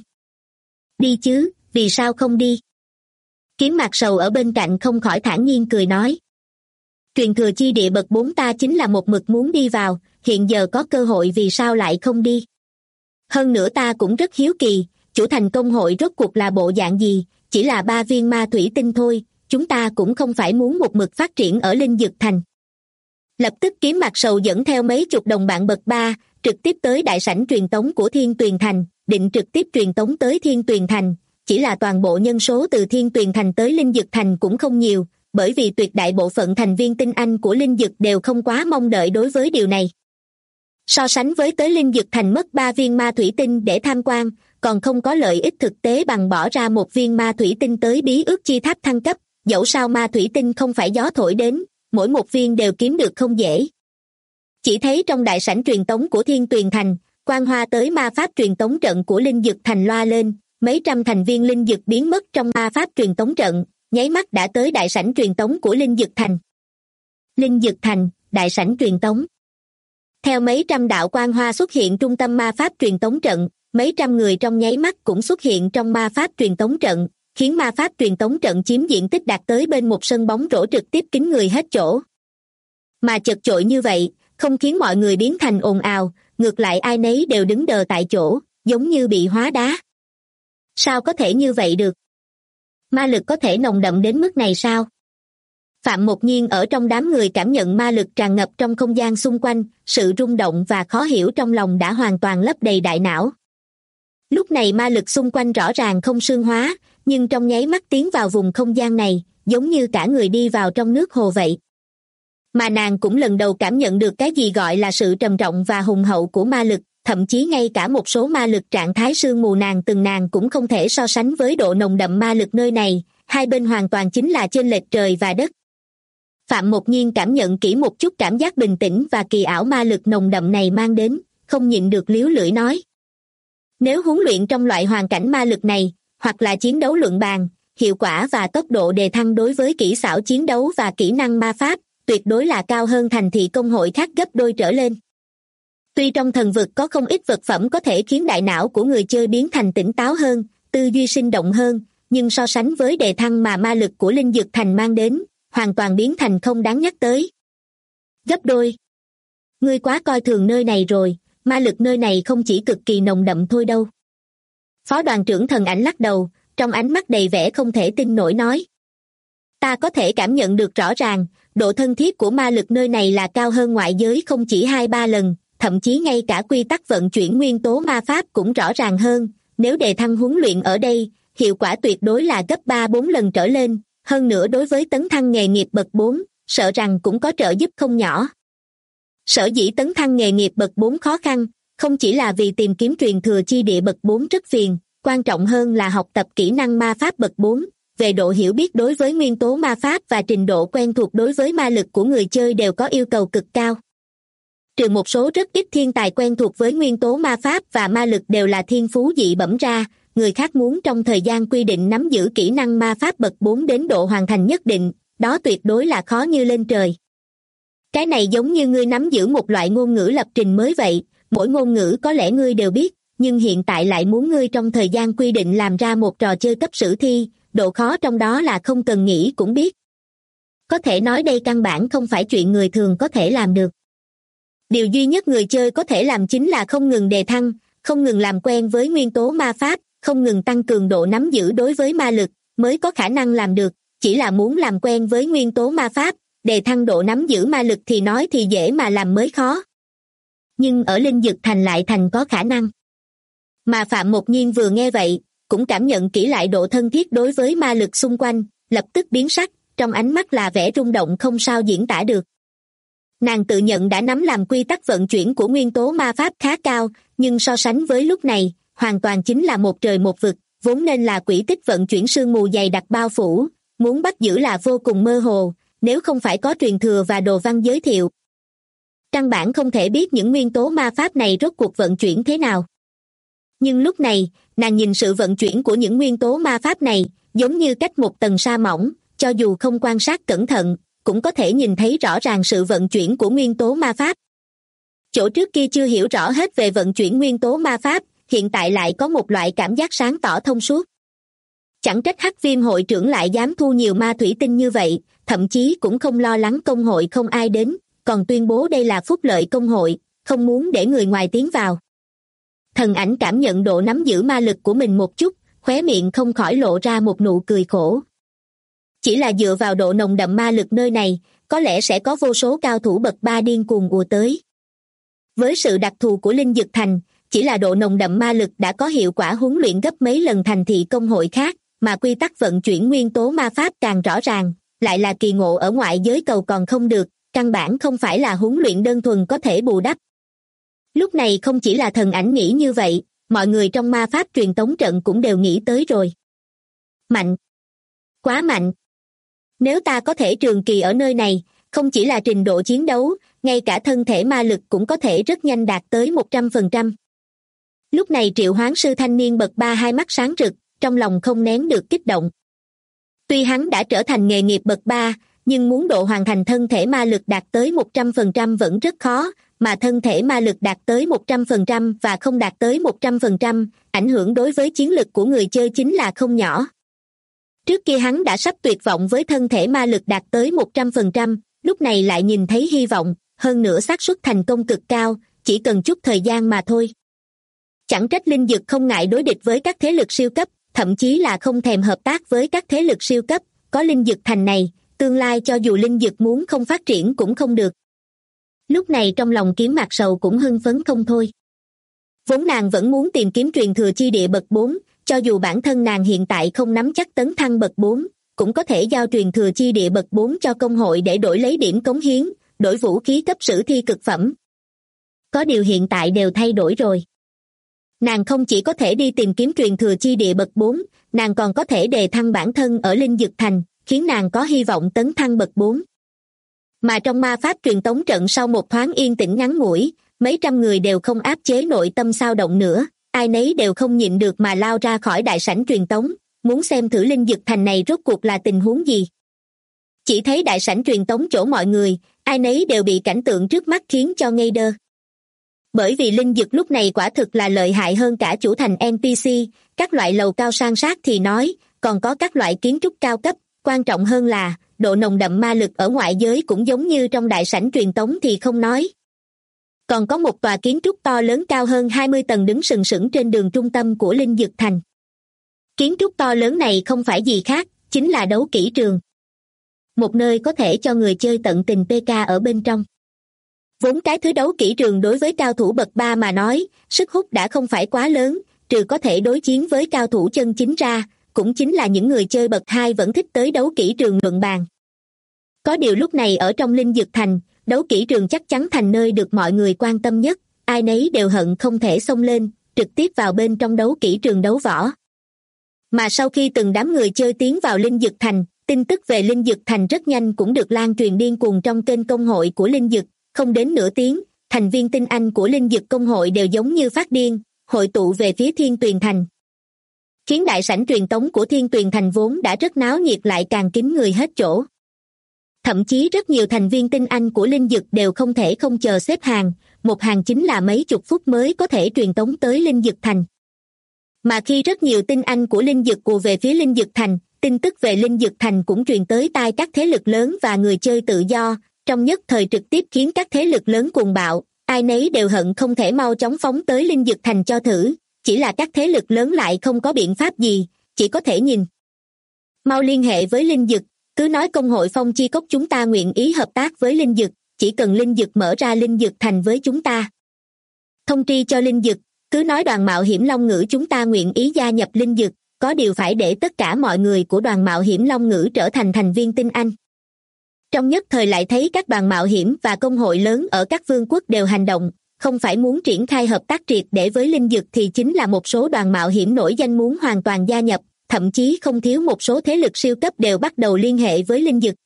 Đi chứ, vì sao không đi? Kiếm Mạc Sầu ở bên cạnh không khỏi thản nhiên cười nói. Truyền thừa chi địa bậc 4 ta chính là một mực muốn đi vào, hiện giờ có cơ hội vì sao lại không đi? Hơn nữa ta cũng rất hiếu kỳ, chủ thành công hội rốt cuộc là bộ dạng gì, chỉ là 3 viên ma thủy tinh thôi, chúng ta cũng không phải muốn một mực phát triển ở Linh Dực thành. Lập tức Kiếm Mạc Sầu dẫn theo mấy chục đồng bạn bậc 3, trực tiếp tới đại sảnh truyền tống của Thiên Tuyền thành, định trực tiếp truyền tống tới Thiên Tuyền thành, chỉ là toàn bộ nhân số từ Thiên Tuyền thành tới Linh Dực thành cũng không nhiều, bởi vì tuyệt đại bộ phận thành viên tinh anh của Linh Dực đều không quá mong đợi đối với điều này. So sánh với tới Linh Dực thành mất 3 viên ma thủy tinh để tham quan, còn không có lợi ích thực tế bằng bỏ ra 1 viên ma thủy tinh tới bí ước chi tháp thăng cấp, dẫu sao ma thủy tinh không phải gió thổi đến, mỗi một viên đều kiếm được không dễ. Chỉ thấy trong đại sảnh truyền tống của Thiên Tuyền thành, quang hoa tới ma pháp truyền tống trận của Linh Dực thành loa lên, mấy trăm thành viên Linh Dực biến mất trong ma pháp truyền tống trận, nháy mắt đã tới đại sảnh truyền tống của Linh Dực thành. Linh Dực Thành, đại sảnh truyền tống. Theo mấy trăm đạo quang hoa xuất hiện trung tâm ma pháp truyền tống trận, mấy trăm người trong nháy mắt cũng xuất hiện trong ma pháp truyền tống trận, khiến ma pháp truyền tống trận chiếm diện tích đạt tới bên một sân bóng rổ trực tiếp kín người hết chỗ. Mà chật chội như vậy, không khiến mọi người biến thành ồn ào, ngược lại ai nấy đều đứng đờ tại chỗ, giống như bị hóa đá. Sao có thể như vậy được? Ma lực có thể nồng đậm đến mức này sao? Phạm Mộc Nhiên ở trong đám người cảm nhận ma lực tràn ngập trong không gian xung quanh, sự rung động và khó hiểu trong lòng đã hoàn toàn lấp đầy đại não. Lúc này ma lực xung quanh rõ ràng không sương hóa, nhưng trong nháy mắt tiến vào vùng không gian này, giống như cả người đi vào trong nước hồ vậy. Mà nàng cũng lần đầu cảm nhận được cái gì gọi là sự trầm trọng và hùng hậu của ma lực, thậm chí ngay cả một số ma lực trạng thái sương mù nàng cũng không thể so sánh với độ nồng đậm ma lực nơi này, hai bên hoàn toàn chính là chênh lệch trời và đất. Phạm Mộc Nhiên cảm nhận kỹ một chút cảm giác bình tĩnh và kỳ ảo ma lực nồng đậm này mang đến, không nhịn được líu lưỡi nói. Nếu huấn luyện trong loại hoàn cảnh ma lực này, hoặc là chiến đấu luận bàn, hiệu quả và tốc độ đề thăng đối với kỹ xảo chiến đấu và kỹ năng ma pháp, tuyệt đối là cao hơn thành thị công hội khác gấp đôi trở lên. Tuy trong thần vực có không ít vật phẩm có thể khiến đại não của người chơi biến thành tỉnh táo hơn, tư duy sinh động hơn, nhưng so sánh với đề thăng mà ma lực của Linh Dực Thành mang đến, hoàn toàn biến thành không đáng nhắc tới. Gấp đôi. Ngươi quá coi thường nơi này rồi, ma lực nơi này không chỉ cực kỳ nồng đậm thôi đâu. Phó đoàn trưởng Thần Ảnh lắc đầu, trong ánh mắt đầy vẻ không thể tin nổi nói. Ta có thể cảm nhận được rõ ràng, độ thân thiết của ma lực nơi này là cao hơn ngoại giới không chỉ 2-3 lần, thậm chí ngay cả quy tắc vận chuyển nguyên tố ma pháp cũng rõ ràng hơn, nếu đề thăng huấn luyện ở đây, hiệu quả tuyệt đối là gấp 3-4 lần trở lên, hơn nữa đối với tấn thăng nghề nghiệp bậc 4, sợ rằng cũng có trợ giúp không nhỏ. Sở dĩ tấn thăng nghề nghiệp bậc 4 khó khăn, không chỉ là vì tìm kiếm truyền thừa chi địa bậc 4 rất phiền, quan trọng hơn là học tập kỹ năng ma pháp bậc 4, về độ hiểu biết đối với nguyên tố ma pháp và trình độ quen thuộc đối với ma lực của người chơi đều có yêu cầu cực cao. Trừ một số rất ít thiên tài quen thuộc với nguyên tố ma pháp và ma lực đều là thiên phú dị bẩm ra, người khác muốn trong thời gian quy định nắm giữ kỹ năng ma pháp bậc 4 đến độ hoàn thành nhất định, đó tuyệt đối là khó như lên trời. Cái này giống như ngươi nắm giữ một loại ngôn ngữ lập trình mới vậy, mỗi ngôn ngữ có lẽ ngươi đều biết, nhưng hiện tại lại muốn ngươi trong thời gian quy định làm ra một trò chơi cấp sử thi, độ khó trong đó là không cần nghĩ cũng biết. Có thể nói đây căn bản không phải chuyện người thường có thể làm được. Điều duy nhất người chơi có thể làm chính là không ngừng đề thăng, không ngừng làm quen với nguyên tố ma pháp, không ngừng tăng cường độ nắm giữ đối với ma lực, mới có khả năng làm được, chỉ là muốn làm quen với nguyên tố ma pháp, đề thăng độ nắm giữ ma lực thì nói thì dễ mà làm mới khó. Nhưng ở Linh Dực Thành lại thành có khả năng. Mà Phạm Mộc Nhiên vừa nghe vậy, cũng cảm nhận kỹ lại độ thân thiết đối với ma lực xung quanh, lập tức biến sắc, trong ánh mắt là vẻ rung động không sao diễn tả được. Nàng tự nhận đã nắm làm quy tắc vận chuyển của nguyên tố ma pháp khá cao, nhưng so sánh với lúc này, hoàn toàn chính là một trời một vực, vốn nên là quỹ tích vận chuyển sương mù dày đặc bao phủ, muốn bắt giữ là vô cùng mơ hồ, nếu không phải có truyền thừa và đồ văn giới thiệu. Căn bản không thể biết những nguyên tố ma pháp này rốt cuộc vận chuyển thế nào. Nhưng lúc này, nàng nhìn sự vận chuyển của những nguyên tố ma pháp này, giống như cách một tầng sa mỏng, cho dù không quan sát cẩn thận, cũng có thể nhìn thấy rõ ràng sự vận chuyển của nguyên tố ma pháp. Chỗ trước kia chưa hiểu rõ hết về vận chuyển nguyên tố ma pháp, hiện tại lại có một loại cảm giác sáng tỏ thông suốt. Chẳng trách Hắc Viêm hội trưởng lại dám thu nhiều ma thủy tinh như vậy, thậm chí cũng không lo lắng công hội không ai đến, còn tuyên bố đây là phúc lợi công hội, không muốn để người ngoài tiến vào. Thần Ảnh cảm nhận độ nắm giữ ma lực của mình một chút, khóe miệng không khỏi lộ ra một nụ cười khổ. Chỉ là dựa vào độ nồng đậm ma lực nơi này, có lẽ sẽ có vô số cao thủ bậc 3 điên cuồng ùa tới. Với sự đặc thù của Linh Dực Thành, chỉ là độ nồng đậm ma lực đã có hiệu quả huấn luyện gấp mấy lần thành thị công hội khác, mà quy tắc vận chuyển nguyên tố ma pháp càng rõ ràng, lại là kỳ ngộ ở ngoại giới cầu còn không được, căn bản không phải là huấn luyện đơn thuần có thể bù đắp. Lúc này không chỉ là Thần Ảnh nghĩ như vậy, mọi người trong ma pháp truyền tống trận cũng đều nghĩ tới rồi. Mạnh! Quá mạnh! Nếu ta có thể trường kỳ ở nơi này, không chỉ là trình độ chiến đấu, ngay cả thân thể ma lực cũng có thể rất nhanh đạt tới 100%. Lúc này Triệu Hoán Sư thanh niên bậc 3 hai mắt sáng rực, trong lòng không nén được kích động. Tuy hắn đã trở thành nghề nghiệp bậc 3, nhưng muốn độ hoàn thành thân thể ma lực đạt tới 100% vẫn rất khó, mà thân thể ma lực đạt tới 100% và không đạt tới 100%, ảnh hưởng đối với chiến lực của người chơi chính là không nhỏ. Trước kia hắn đã sắp tuyệt vọng với thân thể ma lực đạt tới 100%, lúc này lại nhìn thấy hy vọng, hơn nữa xác suất thành công cực cao, chỉ cần chút thời gian mà thôi. Chẳng trách Linh Dực không ngại đối địch với các thế lực siêu cấp, thậm chí là không thèm hợp tác với các thế lực siêu cấp, có Linh Dực Thành này, tương lai cho dù Linh Dực muốn không phát triển cũng không được. Lúc này trong lòng Kiếm Mạc Sầu cũng hưng phấn không thôi. Vốn nàng vẫn muốn tìm kiếm truyền thừa chi địa bậc 4, cho dù bản thân nàng hiện tại không nắm chắc tấn thăng bậc 4, cũng có thể giao truyền thừa chi địa bậc 4 cho công hội để đổi lấy điểm cống hiến, đổi vũ khí cấp sử thi cực phẩm. Có điều hiện tại đều thay đổi rồi. Nàng không chỉ có thể đi tìm kiếm truyền thừa chi địa bậc 4, nàng còn có thể đề thăng bản thân ở Linh Dực Thành, khiến nàng có hy vọng tấn thăng bậc 4. Mà trong ma pháp truyền tống trận sau một thoáng yên tĩnh ngắn ngủi, mấy trăm người đều không áp chế nội tâm xao động nữa, ai nấy đều không nhịn được mà lao ra khỏi đại sảnh truyền tống, muốn xem thử Linh Dực Thành này rốt cuộc là tình huống gì. Chỉ thấy đại sảnh truyền tống chỗ mọi người, ai nấy đều bị cảnh tượng trước mắt khiến cho ngây đơ. Bởi vì Linh Dực lúc này quả thực là lợi hại hơn cả chủ thành NPC, các loại lầu cao sang sát thì nói, còn có các loại kiến trúc cao cấp, quan trọng hơn là, độ nồng đậm ma lực ở ngoại giới cũng giống như trong đại sảnh truyền tống thì không nói. Còn có một tòa kiến trúc to lớn cao hơn 20 tầng đứng sừng sững trên đường trung tâm của Linh Dực Thành. Kiến trúc to lớn này không phải gì khác, chính là đấu kỹ trường. Một nơi có thể cho người chơi tận tình PK ở bên trong. Vốn cái thứ đấu kỹ trường đối với cao thủ bậc 3 mà nói, sức hút đã không phải quá lớn, trừ có thể đối chiến với cao thủ chân chính ra, cũng chính là những người chơi bậc 2 vẫn thích tới đấu kỹ trường luận bàn. Có điều lúc này ở trong Linh Dực Thành, đấu kỹ trường chắc chắn thành nơi được mọi người quan tâm nhất, ai nấy đều hận không thể xông lên, trực tiếp vào bên trong đấu kỹ trường đấu võ. Mà sau khi từng đám người chơi tiến vào Linh Dực Thành, tin tức về Linh Dực Thành rất nhanh cũng được lan truyền điên cuồng trong kênh công hội của Linh Dực, không đến nửa tiếng, thành viên tinh anh của Linh Dực công hội đều giống như phát điên, hội tụ về phía Thiên Tuyền Thành. Khiến đại sảnh truyền tống của Thiên Tuyền Thành vốn đã rất náo nhiệt lại càng kín người hết chỗ. Thậm chí rất nhiều thành viên tinh anh của Linh Dực đều không thể không chờ xếp hàng, một hàng chính là mấy chục phút mới có thể truyền tống tới Linh Dực Thành. Mà khi rất nhiều tinh anh của Linh Dực ùa về phía Linh Dực Thành, tin tức về Linh Dực Thành cũng truyền tới tai các thế lực lớn và người chơi tự do, trong nhất thời trực tiếp khiến các thế lực lớn cuồng bạo, ai nấy đều hận không thể mau chóng phóng tới Linh Dực Thành cho thử, chỉ là các thế lực lớn lại không có biện pháp gì, chỉ có thể nhìn. Mau liên hệ với Linh Dực, cứ nói công hội Phong Chi Cốc chúng ta nguyện ý hợp tác với Linh Dực, chỉ cần Linh Dực mở ra Linh Dực Thành với chúng ta. Thông tri cho Linh Dực, cứ nói đoàn mạo hiểm Long Ngữ chúng ta nguyện ý gia nhập Linh Dực, có điều phải để tất cả mọi người của đoàn mạo hiểm Long Ngữ trở thành thành viên tinh anh. Trong nhất thời lại thấy các đoàn mạo hiểm và công hội lớn ở các vương quốc đều hành động, không phải muốn triển khai hợp tác triệt để với Linh Dực thì chính là một số đoàn mạo hiểm nổi danh muốn hoàn toàn gia nhập, thậm chí không thiếu một số thế lực siêu cấp đều bắt đầu liên hệ với Linh Dực.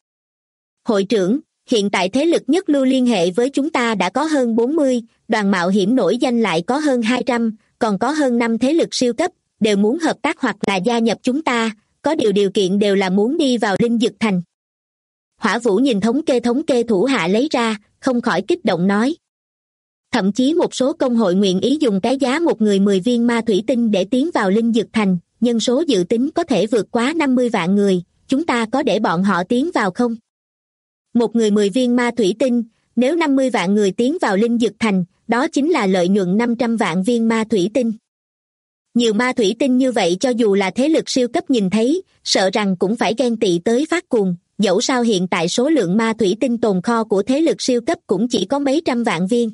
Hội trưởng, hiện tại thế lực nhất lưu liên hệ với chúng ta đã có hơn 40, đoàn mạo hiểm nổi danh lại có hơn 200, còn có hơn 5 thế lực siêu cấp, đều muốn hợp tác hoặc là gia nhập chúng ta, có điều kiện đều là muốn đi vào Linh Dực Thành. Hỏa Vũ nhìn thống kê thủ hạ lấy ra, không khỏi kích động nói. Thậm chí một số công hội nguyện ý dùng cái giá một người 10 viên ma thủy tinh để tiến vào Linh Dực Thành, nhân số dự tính có thể vượt quá 50 vạn người, chúng ta có để bọn họ tiến vào không? Một người 10 viên ma thủy tinh, nếu 50 vạn người tiến vào Linh Dực Thành, đó chính là lợi nhuận 500 vạn viên ma thủy tinh. Nhiều ma thủy tinh như vậy cho dù là thế lực siêu cấp nhìn thấy, sợ rằng cũng phải ghen tị tới phát cuồng, dẫu sao hiện tại số lượng ma thủy tinh tồn kho của thế lực siêu cấp cũng chỉ có mấy trăm vạn viên.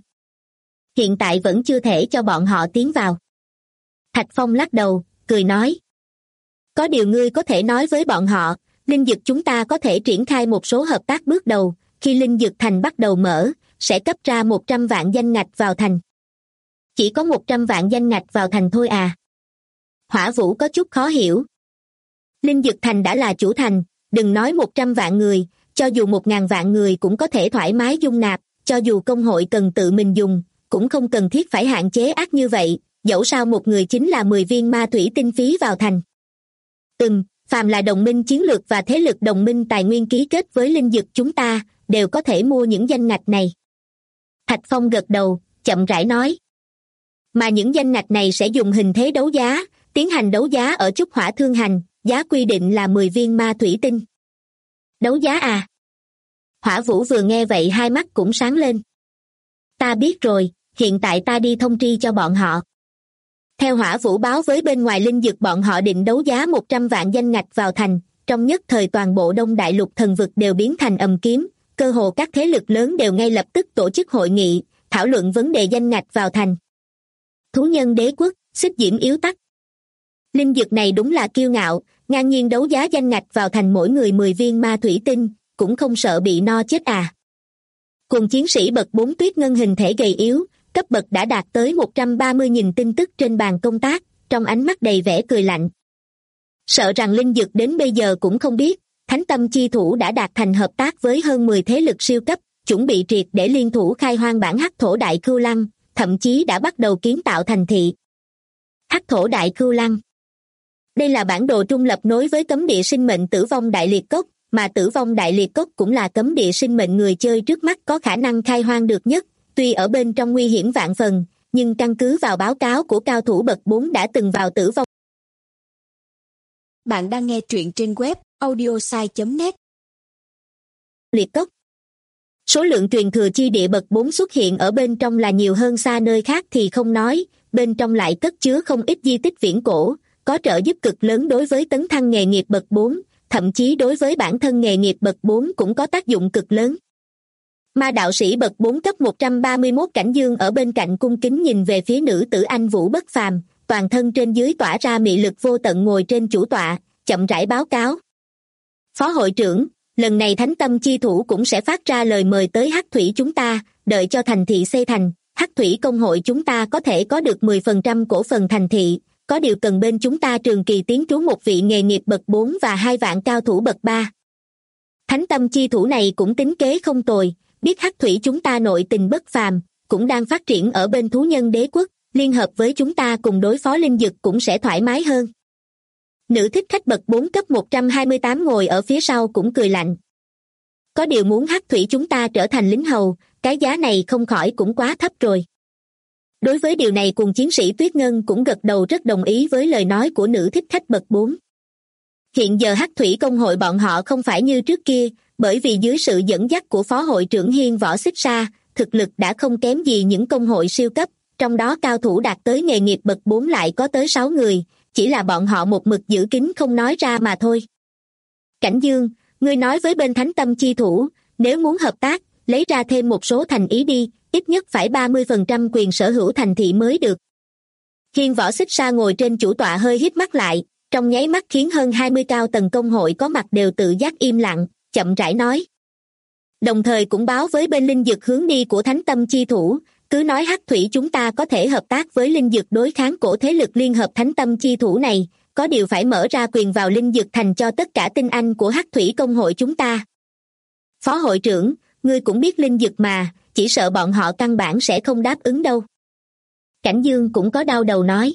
Hiện tại vẫn chưa thể cho bọn họ tiến vào. Thạch Phong lắc đầu, cười nói. Có điều ngươi có thể nói với bọn họ, Linh Dực chúng ta có thể triển khai một số hợp tác bước đầu, khi Linh Dực Thành bắt đầu mở, sẽ cấp ra 100 vạn danh ngạch vào thành. Chỉ có 100 vạn danh ngạch vào thành thôi à? Hỏa Vũ có chút khó hiểu. Linh Dực Thành đã là chủ thành, đừng nói 100 vạn người, cho dù 1.000 vạn người cũng có thể thoải mái dung nạp, cho dù công hội cần tự mình dùng, cũng không cần thiết phải hạn chế ác như vậy, dẫu sao một người chính là 10 viên ma thủy tinh phí vào thành. phàm là đồng minh chiến lược và thế lực đồng minh tài nguyên ký kết với linh dực chúng ta, đều có thể mua những danh ngạch này. Thạch Phong gật đầu, chậm rãi nói. Mà những danh ngạch này sẽ dùng hình thế đấu giá, tiến hành đấu giá ở Trúc Hỏa Thương Hành, giá quy định là 10 viên ma thủy tinh. Đấu giá à? Hỏa Vũ vừa nghe vậy hai mắt cũng sáng lên. Ta biết rồi, hiện tại ta đi thông tri cho bọn họ. Theo Hỏa Vũ báo với bên ngoài linh dực bọn họ định đấu giá 100 vạn danh ngạch vào thành, trong nhất thời toàn bộ Đông Đại Lục thần vực đều biến thành ầm kiếm, cơ hồ các thế lực lớn đều ngay lập tức tổ chức hội nghị, thảo luận vấn đề danh ngạch vào thành. Thú Nhân Đế Quốc, Xích Diễm Yếu Tắc. Linh dực này đúng là kiêu ngạo, ngang nhiên đấu giá danh ngạch vào thành mỗi người 10 viên ma thủy tinh, cũng không sợ bị no chết à. Cùng chiến sĩ bậc 4 Tuyết Ngân hình thể gầy yếu, cấp bậc đã đạt tới 130.000 tin tức trên bàn công tác, trong ánh mắt đầy vẻ cười lạnh. Sợ rằng linh dực đến bây giờ cũng không biết, Thánh Tâm Chi Thủ đã đạt thành hợp tác với hơn 10 thế lực siêu cấp, chuẩn bị triệt để liên thủ khai hoang bản Hắc Thổ Đại Cưu Lăng, thậm chí đã bắt đầu kiến tạo thành thị. Hắc Thổ Đại Cưu Lăng. Đây là bản đồ trung lập nối với cấm địa sinh mệnh Tử Vong Đại Liệt Cốc, mà Tử Vong Đại Liệt Cốc cũng là cấm địa sinh mệnh người chơi trước mắt có khả năng khai hoang được nhất, tuy ở bên trong nguy hiểm vạn phần, nhưng căn cứ vào báo cáo của cao thủ bậc 4 đã từng vào Tử Vong. Bạn đang nghe truyện trên web audiosai.net. Liệt Cốc. Số lượng truyền thừa chi địa bậc 4 xuất hiện ở bên trong là nhiều hơn xa nơi khác thì không nói, bên trong lại cất chứa không ít di tích viễn cổ, có trợ giúp cực lớn đối với tấn thăng nghề nghiệp bậc 4, thậm chí đối với bản thân nghề nghiệp bậc 4 cũng có tác dụng cực lớn. Ma đạo sĩ bậc 4 cấp 131 Cảnh Dương ở bên cạnh cung kính nhìn về phía nữ tử Anh Vũ bất phàm, toàn thân trên dưới tỏa ra mị lực vô tận ngồi trên chủ tọa, chậm rãi báo cáo. Phó hội trưởng, lần này Thánh Tâm Chi Thủ cũng sẽ phát ra lời mời tới Hắc Thủy chúng ta, đợi cho thành thị xây thành, Hắc Thủy công hội chúng ta có thể có được 10% cổ phần thành thị, có điều cần bên chúng ta trường kỳ tiến trú một vị nghề nghiệp bậc 4 và 2 vạn cao thủ bậc 3. Thánh Tâm Chi Thủ này cũng tính kế không tồi, biết Hắc Thủy chúng ta nội tình bất phàm, cũng đang phát triển ở bên Thú Nhân Đế Quốc, liên hợp với chúng ta cùng đối phó linh dực cũng sẽ thoải mái hơn. Nữ thích khách bậc 4 cấp 128 ngồi ở phía sau cũng cười lạnh. Có điều muốn Hắc Thủy chúng ta trở thành lính hầu, cái giá này không khỏi cũng quá thấp rồi. Đối với điều này cùng chiến sĩ Tuyết Ngân cũng gật đầu rất đồng ý với lời nói của nữ thích khách bậc 4. Hiện giờ Hắc Thủy công hội bọn họ không phải như trước kia, bởi vì dưới sự dẫn dắt của phó hội trưởng Hiên Võ Xích Sa, thực lực đã không kém gì những công hội siêu cấp, trong đó cao thủ đạt tới nghề nghiệp bậc 4 lại có tới 6 người, chỉ là bọn họ một mực giữ kín không nói ra mà thôi. Cảnh Dương, ngươi nói với bên Thánh Tâm Chi Thủ, nếu muốn hợp tác, lấy ra thêm một số thành ý đi, ít nhất phải 30% quyền sở hữu thành thị mới được. Hiên Võ Xích Sa ngồi trên chủ tọa hơi híp mắt lại, trong nháy mắt khiến hơn 20 cao tầng công hội có mặt đều tự giác im lặng, chậm rãi nói. Đồng thời cũng báo với bên linh dực hướng đi của Thánh Tâm Chi Thủ, cứ nói Hắc Thủy chúng ta có thể hợp tác với linh dực đối kháng cổ thế lực liên hợp Thánh Tâm Chi Thủ này, có điều phải mở ra quyền vào linh dực thành cho tất cả tinh anh của Hắc Thủy công hội chúng ta. Phó hội trưởng, ngươi cũng biết linh dực mà, chỉ sợ bọn họ căn bản sẽ không đáp ứng đâu. Cảnh Dương cũng có đau đầu nói.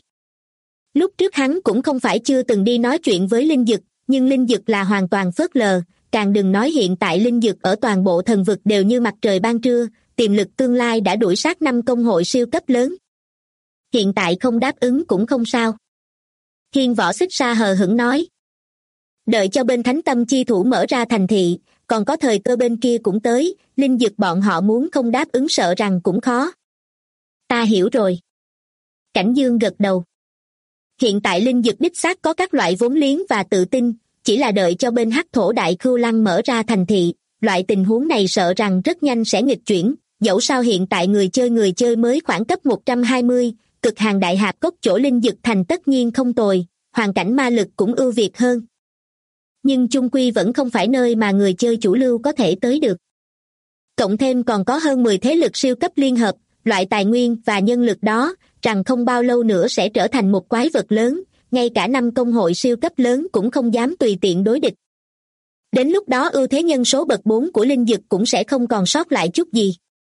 Lúc trước hắn cũng không phải chưa từng đi nói chuyện với linh dực, nhưng linh dực là hoàn toàn phớt lờ, càng đừng nói hiện tại linh dực ở toàn bộ thần vực đều như mặt trời ban trưa, tiềm lực tương lai đã đuổi sát 5 công hội siêu cấp lớn. Hiện tại không đáp ứng cũng không sao. Hiên Võ Xích Sa hờ hững nói. Đợi cho bên Thánh Tâm Chi Thủ mở ra thành thị, còn có thời cơ bên kia cũng tới, linh dực bọn họ muốn không đáp ứng sợ rằng cũng khó. Ta hiểu rồi. Cảnh Dương gật đầu. Hiện tại linh dực đích xác có các loại vốn liếng và tự tin, chỉ là đợi cho bên Hắc Thổ Đại Cưu Lăng mở ra thành thị, loại tình huống này sợ rằng rất nhanh sẽ nghịch chuyển, dẫu sao hiện tại người chơi mới khoảng cấp 120, cực hàng đại hạp cốc chỗ linh dực thành tất nhiên không tồi, hoàn cảnh ma lực cũng ưu việt hơn. Nhưng chung quy vẫn không phải nơi mà người chơi chủ lưu có thể tới được. Cộng thêm còn có hơn 10 thế lực siêu cấp liên hợp, loại tài nguyên và nhân lực đó, rằng không bao lâu nữa sẽ trở thành một quái vật lớn, ngay cả 5 công hội siêu cấp lớn cũng không dám tùy tiện đối địch. Đến lúc đó ưu thế nhân số bậc 4 của linh dực cũng sẽ không còn sót lại chút gì.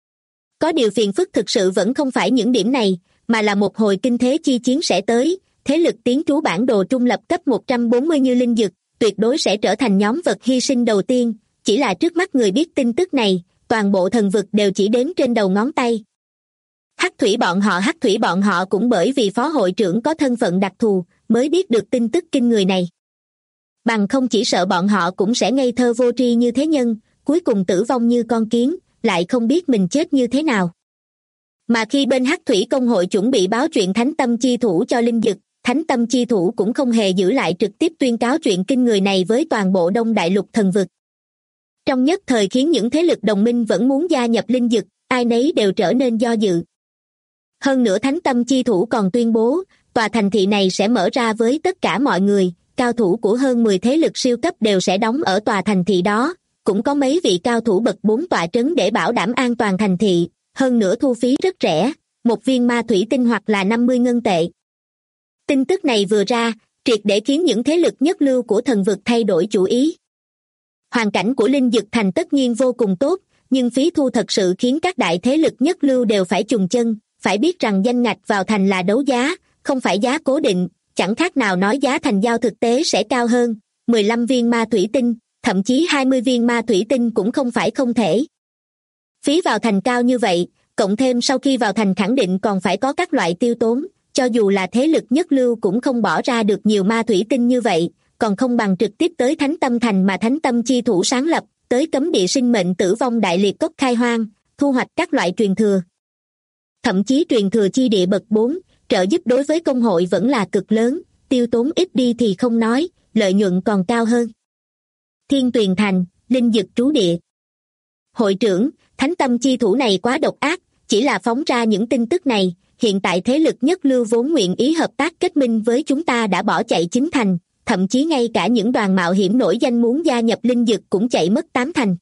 Có điều phiền phức thực sự vẫn không phải những điểm này, mà là một hồi kinh thế chi chiến sẽ tới, thế lực tiến trú bản đồ trung lập cấp 140 như linh dực, tuyệt đối sẽ trở thành nhóm vật hy sinh đầu tiên, chỉ là trước mắt người biết tin tức này, toàn bộ thần vực đều chỉ đếm trên đầu ngón tay. Hắc thủy bọn họ cũng bởi vì phó hội trưởng có thân phận đặc thù, mới biết được tin tức kinh người này. Bằng không chỉ sợ bọn họ cũng sẽ ngây thơ vô tri như thế nhân, cuối cùng tử vong như con kiến, lại không biết mình chết như thế nào. Mà khi bên Hắc thủy công hội chuẩn bị báo chuyện Thánh Tâm chi thủ cho Linh Dực, Thánh Tâm chi thủ cũng không hề giữ lại, trực tiếp tuyên cáo chuyện kinh người này với toàn bộ Đông Đại Lục thần vực. Trong nhất thời khiến những thế lực đồng minh vẫn muốn gia nhập Linh Dực, ai nấy đều trở nên do dự. Hơn nữa Thánh Tâm chi thủ còn tuyên bố, tòa thành thị này sẽ mở ra với tất cả mọi người, cao thủ của hơn 10 thế lực siêu cấp đều sẽ đóng ở tòa thành thị đó, cũng có mấy vị cao thủ bậc 4 tọa trấn để bảo đảm an toàn thành thị, hơn nữa thu phí rất rẻ, một viên ma thủy tinh hoặc là 50 ngân tệ. Tin tức này vừa ra, triệt để khiến những thế lực nhất lưu của thần vực thay đổi chủ ý. Hoàn cảnh của Linh Dực Thành tất nhiên vô cùng tốt, nhưng phí thu thật sự khiến các đại thế lực nhất lưu đều phải chùng chân, phải biết rằng danh ngạch vào thành là đấu giá, không phải giá cố định, chẳng khác nào nói giá thành giao thực tế sẽ cao hơn, 15 viên ma thủy tinh, thậm chí 20 viên ma thủy tinh cũng không phải không thể. Phí vào thành cao như vậy, cộng thêm sau khi vào thành khẳng định còn phải có các loại tiêu tốn, cho dù là thế lực nhất lưu cũng không bỏ ra được nhiều ma thủy tinh như vậy, còn không bằng trực tiếp tới Thánh Tâm Thành mà Thánh Tâm chi thủ sáng lập, tới cấm địa sinh mệnh tử vong đại liệt cốc khai hoang, thu hoạch các loại truyền thừa. Thậm chí truyền thừa chi địa bậc 4, trợ giúp đối với công hội vẫn là cực lớn, tiêu tốn ít đi thì không nói, lợi nhuận còn cao hơn. Thiên Tuyền Thành, Linh Dực trú địa. Hội trưởng, Thánh Tâm chi thủ này quá độc ác, chỉ là phóng ra những tin tức này, hiện tại thế lực nhất lưu vốn nguyện ý hợp tác kết minh với chúng ta đã bỏ chạy 9 thành, thậm chí ngay cả những đoàn mạo hiểm nổi danh muốn gia nhập Linh Dực cũng chạy mất 8 thành.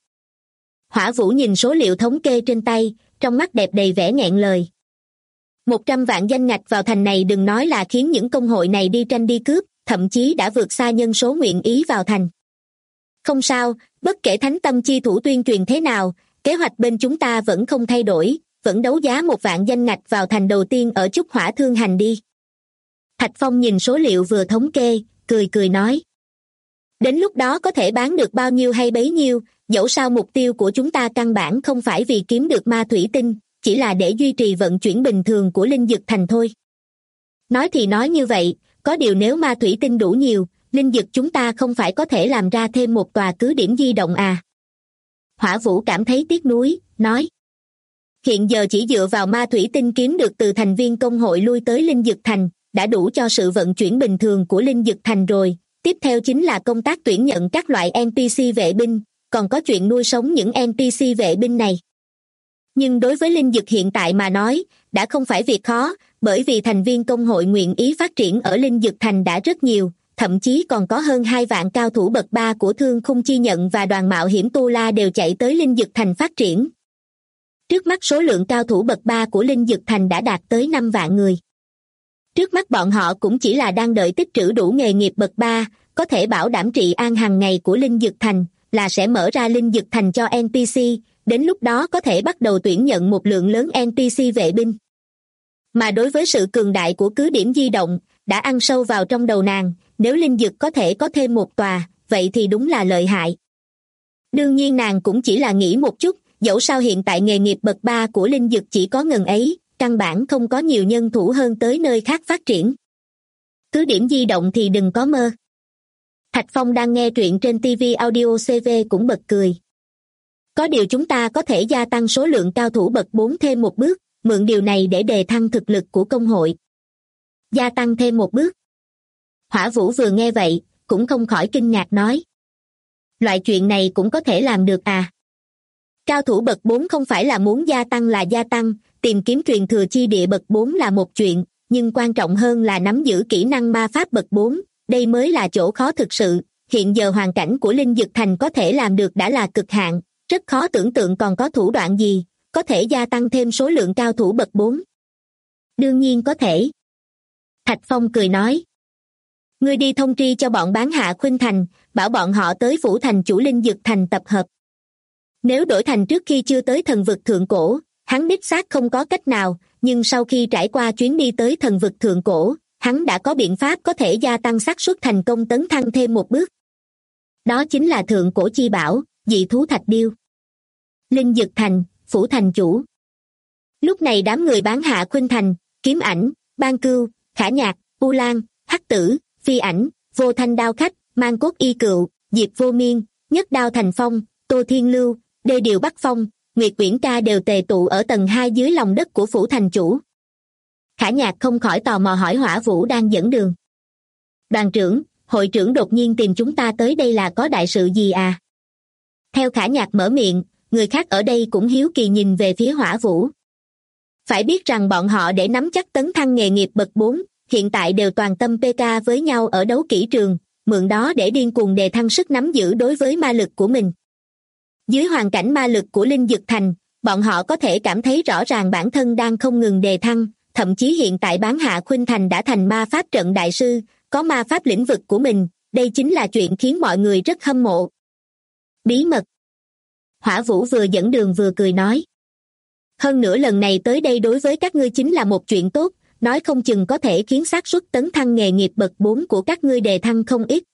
Hỏa Vũ nhìn số liệu thống kê trên tay, trong mắt đẹp đầy vẻ nghẹn lời. 100 vạn danh ngạch vào thành này đừng nói là khiến những công hội này đi tranh đi cướp, thậm chí đã vượt xa nhân số nguyện ý vào thành. Không sao, bất kể Thánh Tâm chi thủ tuyên truyền thế nào, kế hoạch bên chúng ta vẫn không thay đổi, vẫn đấu giá 1 vạn danh ngạch vào thành đầu tiên ở Chúc Hỏa Thương Hành đi. Thạch Phong nhìn số liệu vừa thống kê, cười nói. Đến lúc đó có thể bán được bao nhiêu hay bấy nhiêu, dẫu sao mục tiêu của chúng ta căn bản không phải vì kiếm được ma thủy tinh, chỉ là để duy trì vận chuyển bình thường của Linh Dực Thành thôi. Nói thì nói như vậy, có điều nếu ma thủy tinh đủ nhiều, Linh Dực chúng ta không phải có thể làm ra thêm một tòa cứ điểm di động à? Hỏa Vũ cảm thấy tiếc nuối, nói. Hiện giờ chỉ dựa vào ma thủy tinh kiếm được từ thành viên công hội lui tới Linh Dực Thành, đã đủ cho sự vận chuyển bình thường của Linh Dực Thành rồi. Tiếp theo chính là công tác tuyển nhận các loại NPC vệ binh, còn có chuyện nuôi sống những NPC vệ binh này. Nhưng đối với Linh Dực hiện tại mà nói, đã không phải việc khó, bởi vì thành viên công hội nguyện ý phát triển ở Linh Dực Thành đã rất nhiều, thậm chí còn có hơn 2 vạn cao thủ bậc 3 của Thương Khung Chi Nhận và đoàn mạo hiểm Tu La đều chạy tới Linh Dực Thành phát triển. Trước mắt số lượng cao thủ bậc 3 của Linh Dực Thành đã đạt tới 5 vạn người. Trước mắt bọn họ cũng chỉ là đang đợi tích trữ đủ nghề nghiệp bậc 3, có thể bảo đảm trị an hàng ngày của Linh Dực Thành, là sẽ mở ra Linh Dực Thành cho NPC, đến lúc đó có thể bắt đầu tuyển nhận một lượng lớn NPC vệ binh. Mà đối với sự cường đại của cứ điểm di động, đã ăn sâu vào trong đầu nàng, nếu Linh Dực có thể có thêm một tòa, vậy thì đúng là lợi hại. Đương nhiên nàng cũng chỉ là nghĩ một chút, dẫu sao hiện tại nghề nghiệp bậc 3 của Linh Dực chỉ có ngần ấy, căn bản không có nhiều nhân thủ hơn tới nơi khác phát triển. Cứ điểm di động thì đừng có mơ. Thạch Phong đang nghe truyện trên TV Audio CV cũng bật cười. Có điều chúng ta có thể gia tăng số lượng cao thủ bậc 4 thêm một bước, mượn điều này để đề thăng thực lực của công hội. Gia tăng thêm một bước. Hỏa Vũ vừa nghe vậy, cũng không khỏi kinh ngạc nói. Loại chuyện này cũng có thể làm được à? Cao thủ bậc 4 không phải là muốn gia tăng là gia tăng, tìm kiếm truyền thừa chi địa bậc 4 là một chuyện, nhưng quan trọng hơn là nắm giữ kỹ năng ma pháp bậc 4, đây mới là chỗ khó thực sự. Hiện giờ hoàn cảnh của Linh Dực Thành có thể làm được đã là cực hạn, rất khó tưởng tượng còn có thủ đoạn gì, có thể gia tăng thêm số lượng cao thủ bậc 4. Đương nhiên có thể. Thạch Phong cười nói. Ngươi đi thông tri cho bọn bán hạ Khuynh Thành, bảo bọn họ tới phủ thành chủ Linh Dực Thành tập hợp. Nếu đổi thành trước khi chưa tới thần vực thượng cổ, hắn đích xác không có cách nào, nhưng sau khi trải qua chuyến đi tới thần vực thượng cổ, hắn đã có biện pháp có thể gia tăng xác suất thành công tấn thăng thêm một bước. Đó chính là thượng cổ chi bảo, dị thú thạch điêu. Linh Dực Thành, phủ thành chủ. Lúc này đám người bán Hạ Khuynh Thành, Kiếm Ảnh, Ban Cưu, Khả Nhạc, U Lan, Hắc Tử, Phi Ảnh, Vô Thanh Đao Khách, Mang Cốt Y Cựu, Diệp Vô Miên, Nhất Đao Thành Phong, Tô Thiên Lưu, Đê Điều Bắc Phong, Nguyệt Quyển Ca đều tề tụ ở tầng 2 dưới lòng đất của phủ thành chủ. Khả Nhạc không khỏi tò mò hỏi Hỏa Vũ đang dẫn đường. Đoàn trưởng, hội trưởng đột nhiên tìm chúng ta tới đây là có đại sự gì à? Theo Khả Nhạc mở miệng, người khác ở đây cũng hiếu kỳ nhìn về phía Hỏa Vũ. Phải biết rằng bọn họ để nắm chắc tấn thăng nghề nghiệp bậc 4, hiện tại đều toàn tâm PK với nhau ở đấu kỹ trường, mượn đó để điên cuồng đề thăng sức nắm giữ đối với ma lực của mình. Dưới hoàn cảnh ma lực của Linh Dực Thành, bọn họ có thể cảm thấy rõ ràng bản thân đang không ngừng đề thăng, thậm chí hiện tại bán Hạ Khuynh Thành đã thành ma pháp trận đại sư, có ma pháp lĩnh vực của mình, đây chính là chuyện khiến mọi người rất hâm mộ. Bí mật. Hỏa Vũ vừa dẫn đường vừa cười nói. Hơn nữa lần này tới đây đối với các ngươi chính là một chuyện tốt, nói không chừng có thể khiến xác suất tấn thăng nghề nghiệp bậc 4 của các ngươi đề thăng không ít.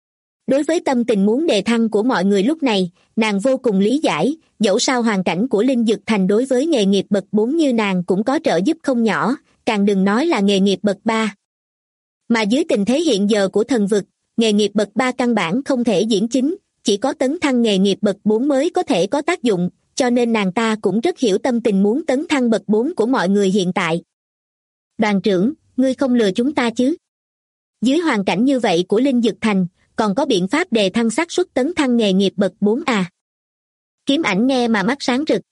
Đối với tâm tình muốn đề thăng của mọi người lúc này, nàng vô cùng lý giải, dẫu sao hoàn cảnh của Linh Dực Thành đối với nghề nghiệp bậc 4 như nàng cũng có trợ giúp không nhỏ, càng đừng nói là nghề nghiệp bậc 3. Mà dưới tình thế hiện giờ của thần vực, nghề nghiệp bậc 3 căn bản không thể diễn chính, chỉ có tấn thăng nghề nghiệp bậc 4 mới có thể có tác dụng, cho nên nàng ta cũng rất hiểu tâm tình muốn tấn thăng bậc 4 của mọi người hiện tại. Đoàn trưởng, ngươi không lừa chúng ta chứ? Dưới hoàn cảnh như vậy của Linh Dực Thành, còn có biện pháp đề thăng xác suất tấn thăng nghề nghiệp bậc 4 à? Kiếm Ảnh nghe mà mắt sáng rực.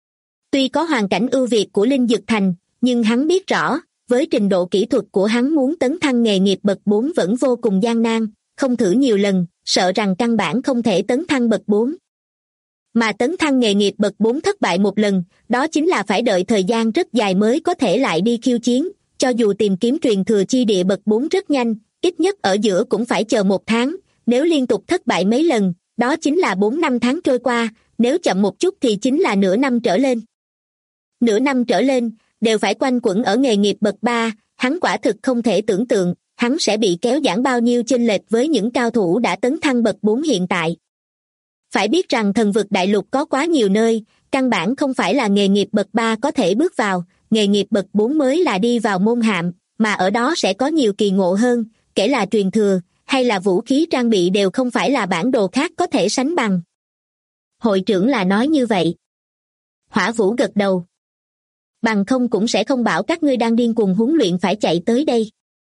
Tuy có hoàn cảnh ưu việt của Linh Dực Thành, nhưng hắn biết rõ, với trình độ kỹ thuật của hắn muốn tấn thăng nghề nghiệp bậc 4 vẫn vô cùng gian nan, không thử nhiều lần, sợ rằng căn bản không thể tấn thăng bậc 4. Mà tấn thăng nghề nghiệp bậc 4 thất bại một lần, đó chính là phải đợi thời gian rất dài mới có thể lại đi khiêu chiến, cho dù tìm kiếm truyền thừa chi địa bậc 4 rất nhanh, ít nhất ở giữa cũng phải chờ 1 tháng, nếu liên tục thất bại mấy lần, đó chính là 4-5 tháng trôi qua, nếu chậm một chút thì chính là nửa năm trở lên. Nửa năm trở lên, đều phải quanh quẩn ở nghề nghiệp bậc 3, hắn quả thực không thể tưởng tượng, hắn sẽ bị kéo giãn bao nhiêu chênh lệch với những cao thủ đã tấn thăng bậc 4 hiện tại. Phải biết rằng thần vực đại lục có quá nhiều nơi, căn bản không phải là nghề nghiệp bậc 3 có thể bước vào, nghề nghiệp bậc 4 mới là đi vào môn hạm, mà ở đó sẽ có nhiều kỳ ngộ hơn, kể là truyền thừa, hay là vũ khí trang bị đều không phải là bản đồ khác có thể sánh bằng. Hội trưởng là nói như vậy. Hỏa Vũ gật đầu. Bằng không cũng sẽ không bảo các ngươi đang điên cuồng huấn luyện phải chạy tới đây.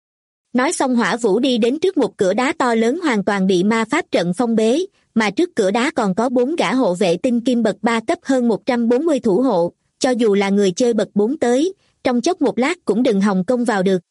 Nói xong Hỏa Vũ đi đến trước một cửa đá to lớn hoàn toàn bị ma pháp trận phong bế, mà trước cửa đá còn có 4 gã hộ vệ tinh kim bậc 3 cấp hơn 140 thủ hộ, cho dù là người chơi bậc 4 tới, trong chốc một lát cũng đừng hòng công vào được.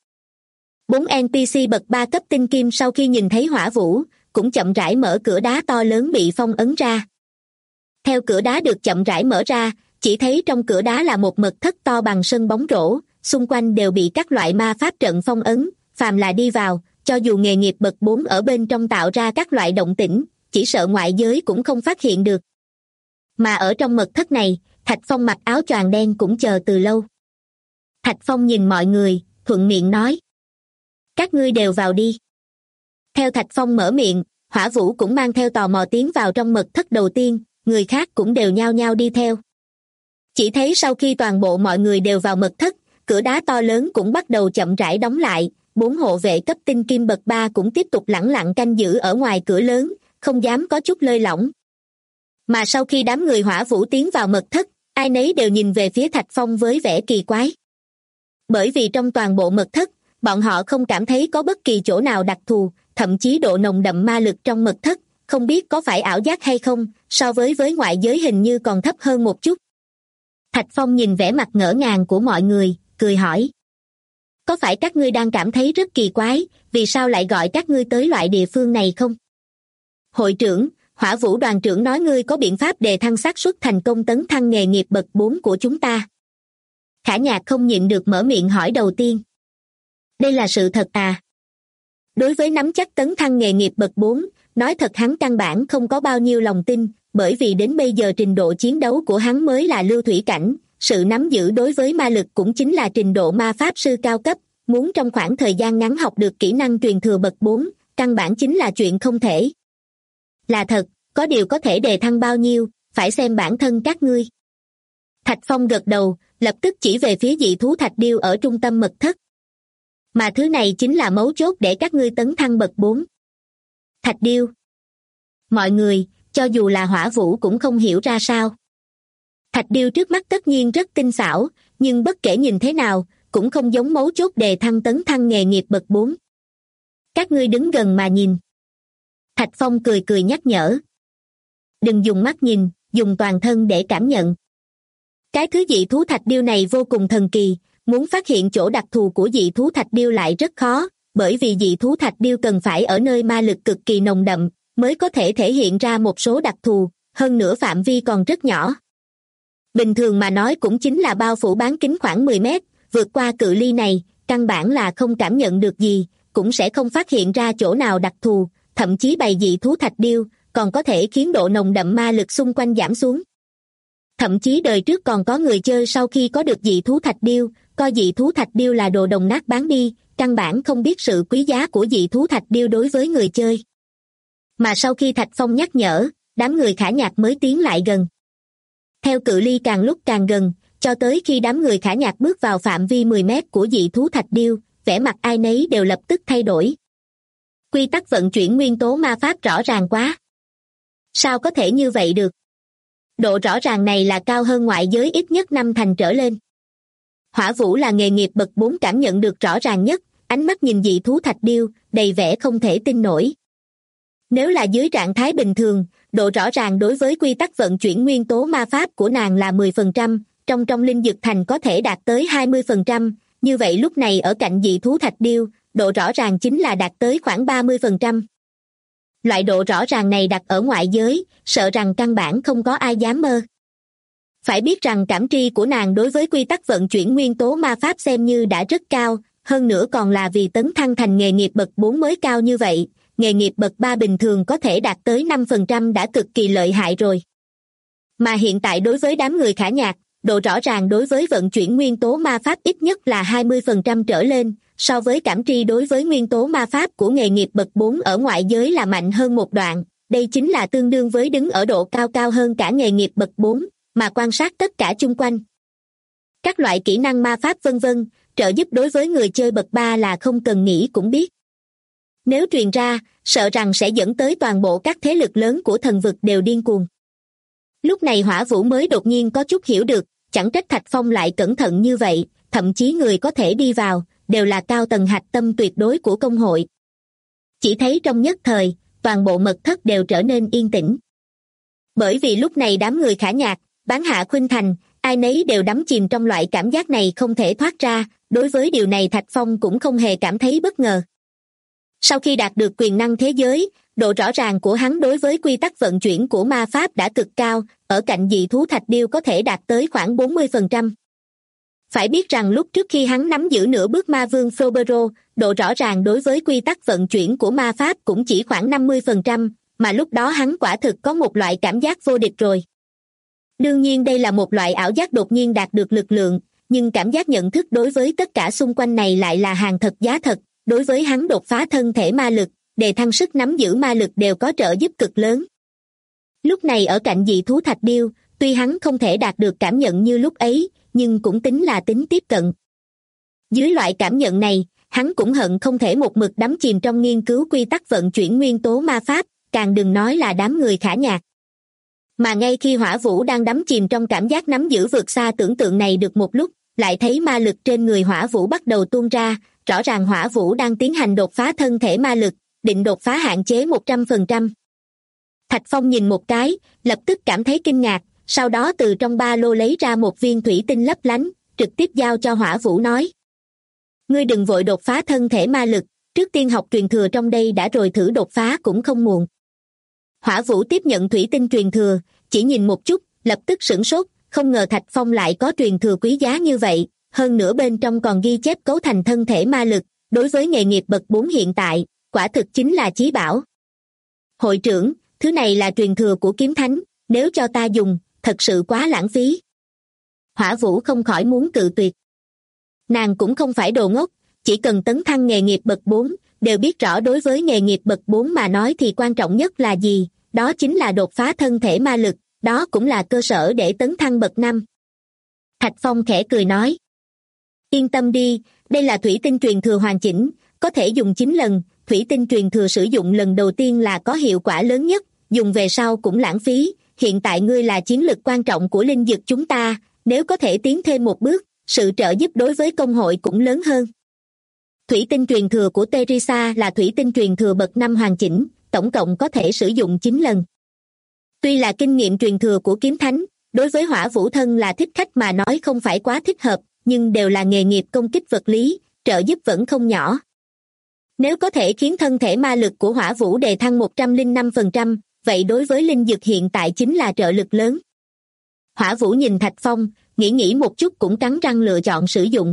4 NPC bậc 3 cấp tinh kim sau khi nhìn thấy Hỏa Vũ, cũng chậm rãi mở cửa đá to lớn bị phong ấn ra. Theo cửa đá được chậm rãi mở ra, chỉ thấy trong cửa đá là một mật thất to bằng sân bóng rổ, xung quanh đều bị các loại ma pháp trận phong ấn, phàm là đi vào, cho dù nghề nghiệp bậc 4 ở bên trong tạo ra các loại động tĩnh, chỉ sợ ngoại giới cũng không phát hiện được. Mà ở trong mật thất này, Thạch Phong mặc áo choàng đen cũng chờ từ lâu. Thạch Phong nhìn mọi người, thuận miệng nói. Các ngươi đều vào đi. Theo Thạch Phong mở miệng, Hỏa Vũ cũng mang theo tò mò tiến vào trong mật thất đầu tiên, người khác cũng đều nhao nhao đi theo. Chỉ thấy sau khi toàn bộ mọi người đều vào mật thất, cửa đá to lớn cũng bắt đầu chậm rãi đóng lại, 4 hộ vệ cấp tinh kim bậc 3 cũng tiếp tục lẳng lặng canh giữ ở ngoài cửa lớn, không dám có chút lơi lỏng. Mà sau khi đám người Hỏa Vũ tiến vào mật thất, ai nấy đều nhìn về phía Thạch Phong với vẻ kỳ quái. Bởi vì trong toàn bộ mật thất, bọn họ không cảm thấy có bất kỳ chỗ nào đặc thù, thậm chí độ nồng đậm ma lực trong mật thất, không biết có phải ảo giác hay không, so với ngoại giới hình như còn thấp hơn một chút. Thạch Phong nhìn vẻ mặt ngỡ ngàng của mọi người, cười hỏi. Có phải các ngươi đang cảm thấy rất kỳ quái, vì sao lại gọi các ngươi tới loại địa phương này không? Hội trưởng, Hỏa Vũ đoàn trưởng nói ngươi có biện pháp đề thăng xác suất thành công tấn thăng nghề nghiệp bậc 4 của chúng ta. Khả Nhạc không nhịn được mở miệng hỏi đầu tiên. Đây là sự thật à? Đối với nắm chắc tấn thăng nghề nghiệp bậc 4, nói thật hắn căn bản không có bao nhiêu lòng tin, bởi vì đến bây giờ trình độ chiến đấu của hắn mới là lưu thủy cảnh, sự nắm giữ đối với ma lực cũng chính là trình độ ma pháp sư cao cấp, muốn trong khoảng thời gian ngắn học được kỹ năng truyền thừa bậc 4, căn bản chính là chuyện không thể. Là thật, có điều có thể đề thăng bao nhiêu, phải xem bản thân các ngươi. Thạch Phong gật đầu, lập tức chỉ về phía dị thú thạch điêu ở trung tâm mật thất. Mà thứ này chính là mấu chốt để các ngươi tấn thăng bậc 4. Thạch điêu. Mọi người, cho dù là Hỏa Vũ cũng không hiểu ra sao. Thạch điêu trước mắt tất nhiên rất tinh xảo, nhưng bất kể nhìn thế nào, cũng không giống mấu chốt đề thăng tấn thăng nghề nghiệp bậc 4. Các ngươi đứng gần mà nhìn. Thạch Phong cười cười nhắc nhở. Đừng dùng mắt nhìn, dùng toàn thân để cảm nhận. Cái thứ dị thú thạch điêu này vô cùng thần kỳ, muốn phát hiện chỗ đặc thù của dị thú thạch điêu lại rất khó, bởi vì dị thú thạch điêu cần phải ở nơi ma lực cực kỳ nồng đậm, mới có thể thể hiện ra một số đặc thù, hơn nữa phạm vi còn rất nhỏ. Bình thường mà nói cũng chính là bao phủ bán kính khoảng 10 mét, vượt qua cự ly này, căn bản là không cảm nhận được gì, cũng sẽ không phát hiện ra chỗ nào đặc thù, thậm chí bầy dị thú thạch điêu, còn có thể khiến độ nồng đậm ma lực xung quanh giảm xuống. Thậm chí đời trước còn có người chơi sau khi có được dị thú thạch điêu, coi dị thú thạch điêu là đồ đồng nát bán đi, căn bản không biết sự quý giá của dị thú thạch điêu đối với người chơi. Mà sau khi Thạch Phong nhắc nhở, đám người Khả Nhạc mới tiến lại gần. Theo cự ly càng lúc càng gần, cho tới khi đám người Khả Nhạc bước vào phạm vi 10 mét của dị thú thạch điêu, vẻ mặt ai nấy đều lập tức thay đổi. Quy tắc vận chuyển nguyên tố ma pháp rõ ràng quá. Sao có thể như vậy được? Độ rõ ràng này là cao hơn ngoại giới ít nhất 5 thành trở lên. Hỏa Vũ là nghề nghiệp bậc 4 cảm nhận được rõ ràng nhất, ánh mắt nhìn dị thú thạch điêu, đầy vẻ không thể tin nổi. Nếu là dưới trạng thái bình thường, độ rõ ràng đối với quy tắc vận chuyển nguyên tố ma pháp của nàng là 10%, trong linh dược thành có thể đạt tới 20%, như vậy lúc này ở cạnh dị thú thạch điêu, độ rõ ràng chính là đạt tới khoảng 30%. Loại độ rõ ràng này đặt ở ngoại giới, sợ rằng căn bản không có ai dám mơ. Phải biết rằng cảm tri của nàng đối với quy tắc vận chuyển nguyên tố ma pháp xem như đã rất cao, hơn nữa còn là vì tấn thăng thành nghề nghiệp bậc 4 mới cao như vậy, nghề nghiệp bậc 3 bình thường có thể đạt tới 5% đã cực kỳ lợi hại rồi. Mà hiện tại đối với đám người Khả Nhạc, độ rõ ràng đối với vận chuyển nguyên tố ma pháp ít nhất là 20% trở lên, so với cảm tri đối với nguyên tố ma pháp của nghề nghiệp bậc 4 ở ngoại giới là mạnh hơn một đoạn, đây chính là tương đương với đứng ở độ cao hơn cả nghề nghiệp bậc 4, mà quan sát tất cả chung quanh. Các loại kỹ năng ma pháp vân vân, trợ giúp đối với người chơi bậc 3 là không cần nghĩ cũng biết. Nếu truyền ra, sợ rằng sẽ dẫn tới toàn bộ các thế lực lớn của thần vực đều điên cuồng. Lúc này Hỏa Vũ mới đột nhiên có chút hiểu được, chẳng trách Thạch Phong lại cẩn thận như vậy, thậm chí người có thể đi vào, đều là cao tầng hạch tâm tuyệt đối của công hội. Chỉ thấy trong nhất thời, toàn bộ mật thất đều trở nên yên tĩnh. Bởi vì lúc này đám người Khả Nhạc, Bán Hạ Khuynh Thành, ai nấy đều đắm chìm trong loại cảm giác này không thể thoát ra, đối với điều này Thạch Phong cũng không hề cảm thấy bất ngờ. Sau khi đạt được quyền năng thế giới, độ rõ ràng của hắn đối với quy tắc vận chuyển của ma pháp đã cực cao, ở cạnh dị thú thạch điêu có thể đạt tới khoảng 40%. Phải biết rằng lúc trước khi hắn nắm giữ nửa bước ma vương Frobero, độ rõ ràng đối với quy tắc vận chuyển của ma pháp cũng chỉ khoảng 50%, mà lúc đó hắn quả thực có một loại cảm giác vô địch rồi. Đương nhiên đây là một loại ảo giác đột nhiên đạt được lực lượng, nhưng cảm giác nhận thức đối với tất cả xung quanh này lại là hàng thật giá thật, đối với hắn đột phá thân thể ma lực, đề thăng sức nắm giữ ma lực đều có trợ giúp cực lớn. Lúc này ở cạnh dị thú thạch điêu, tuy hắn không thể đạt được cảm nhận như lúc ấy, nhưng cũng tính là tính tiếp cận. Dưới loại cảm nhận này, hắn cũng hận không thể một mực đắm chìm trong nghiên cứu quy tắc vận chuyển nguyên tố ma pháp, càng đừng nói là đám người Khả Nhạc. Mà ngay khi Hỏa Vũ đang đắm chìm trong cảm giác nắm giữ vượt xa tưởng tượng này được một lúc, lại thấy ma lực trên người Hỏa Vũ bắt đầu tuôn ra, rõ ràng Hỏa Vũ đang tiến hành đột phá thân thể ma lực, định đột phá hạn chế 100%. Thạch Phong nhìn một cái, lập tức cảm thấy kinh ngạc, sau đó từ trong ba lô lấy ra một viên thủy tinh lấp lánh, trực tiếp giao cho Hỏa Vũ nói. Ngươi đừng vội đột phá thân thể ma lực, trước tiên học truyền thừa trong đây đã rồi thử đột phá cũng không muộn. Hỏa Vũ tiếp nhận thủy tinh truyền thừa, chỉ nhìn một chút, lập tức sửng sốt, không ngờ Thạch Phong lại có truyền thừa quý giá như vậy, hơn nữa bên trong còn ghi chép cấu thành thân thể ma lực, đối với nghề nghiệp bậc 4 hiện tại, quả thực chính là chí bảo. Hội trưởng, thứ này là truyền thừa của kiếm thánh, nếu cho ta dùng, thật sự quá lãng phí. Hỏa Vũ không khỏi muốn cự tuyệt. Nàng cũng không phải đồ ngốc, chỉ cần tấn thăng nghề nghiệp bậc 4, đều biết rõ đối với nghề nghiệp bậc 4 mà nói thì quan trọng nhất là gì, đó chính là đột phá thân thể ma lực, đó cũng là cơ sở để tấn thăng bậc 5. Thạch Phong khẽ cười nói. Yên tâm đi, đây là thủy tinh truyền thừa hoàn chỉnh, có thể dùng 9 lần, thủy tinh truyền thừa sử dụng lần đầu tiên là có hiệu quả lớn nhất, dùng về sau cũng lãng phí, hiện tại ngươi là chiến lực quan trọng của linh dực chúng ta, nếu có thể tiến thêm một bước, sự trợ giúp đối với công hội cũng lớn hơn. Thủy tinh truyền thừa của Teresa là thủy tinh truyền thừa bậc 5 hoàn chỉnh, tổng cộng có thể sử dụng 9 lần. Tuy là kinh nghiệm truyền thừa của kiếm thánh, đối với hỏa vũ thân là thích khách mà nói không phải quá thích hợp, nhưng đều là nghề nghiệp công kích vật lý, trợ giúp vẫn không nhỏ. Nếu có thể khiến thân thể ma lực của hỏa vũ đề thăng 105%, vậy đối với linh dực hiện tại chính là trợ lực lớn. Hỏa vũ nhìn Thạch Phong, nghĩ một chút cũng cắn răng lựa chọn sử dụng.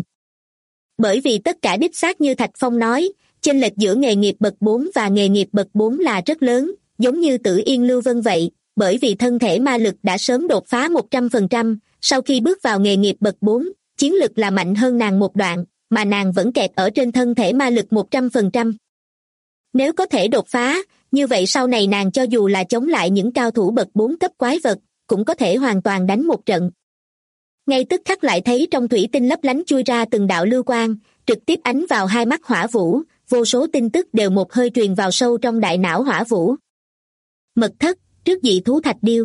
Bởi vì tất cả đích xác như Thạch Phong nói, chênh lệch giữa nghề nghiệp bậc 4 và nghề nghiệp bậc 4 là rất lớn, giống như Tử Yên Lưu Vân vậy, bởi vì thân thể ma lực đã sớm đột phá 100%, sau khi bước vào nghề nghiệp bậc 4, chiến lực là mạnh hơn nàng một đoạn, mà nàng vẫn kẹt ở trên thân thể ma lực 100%. Nếu có thể đột phá, như vậy sau này nàng cho dù là chống lại những cao thủ bậc 4 cấp quái vật, cũng có thể hoàn toàn đánh một trận. Ngay tức khắc lại thấy trong thủy tinh lấp lánh chui ra từng đạo lưu quang, trực tiếp ánh vào hai mắt hỏa vũ, vô số tin tức đều một hơi truyền vào sâu trong đại não hỏa vũ. Mật thất, trước dị thú thạch điêu.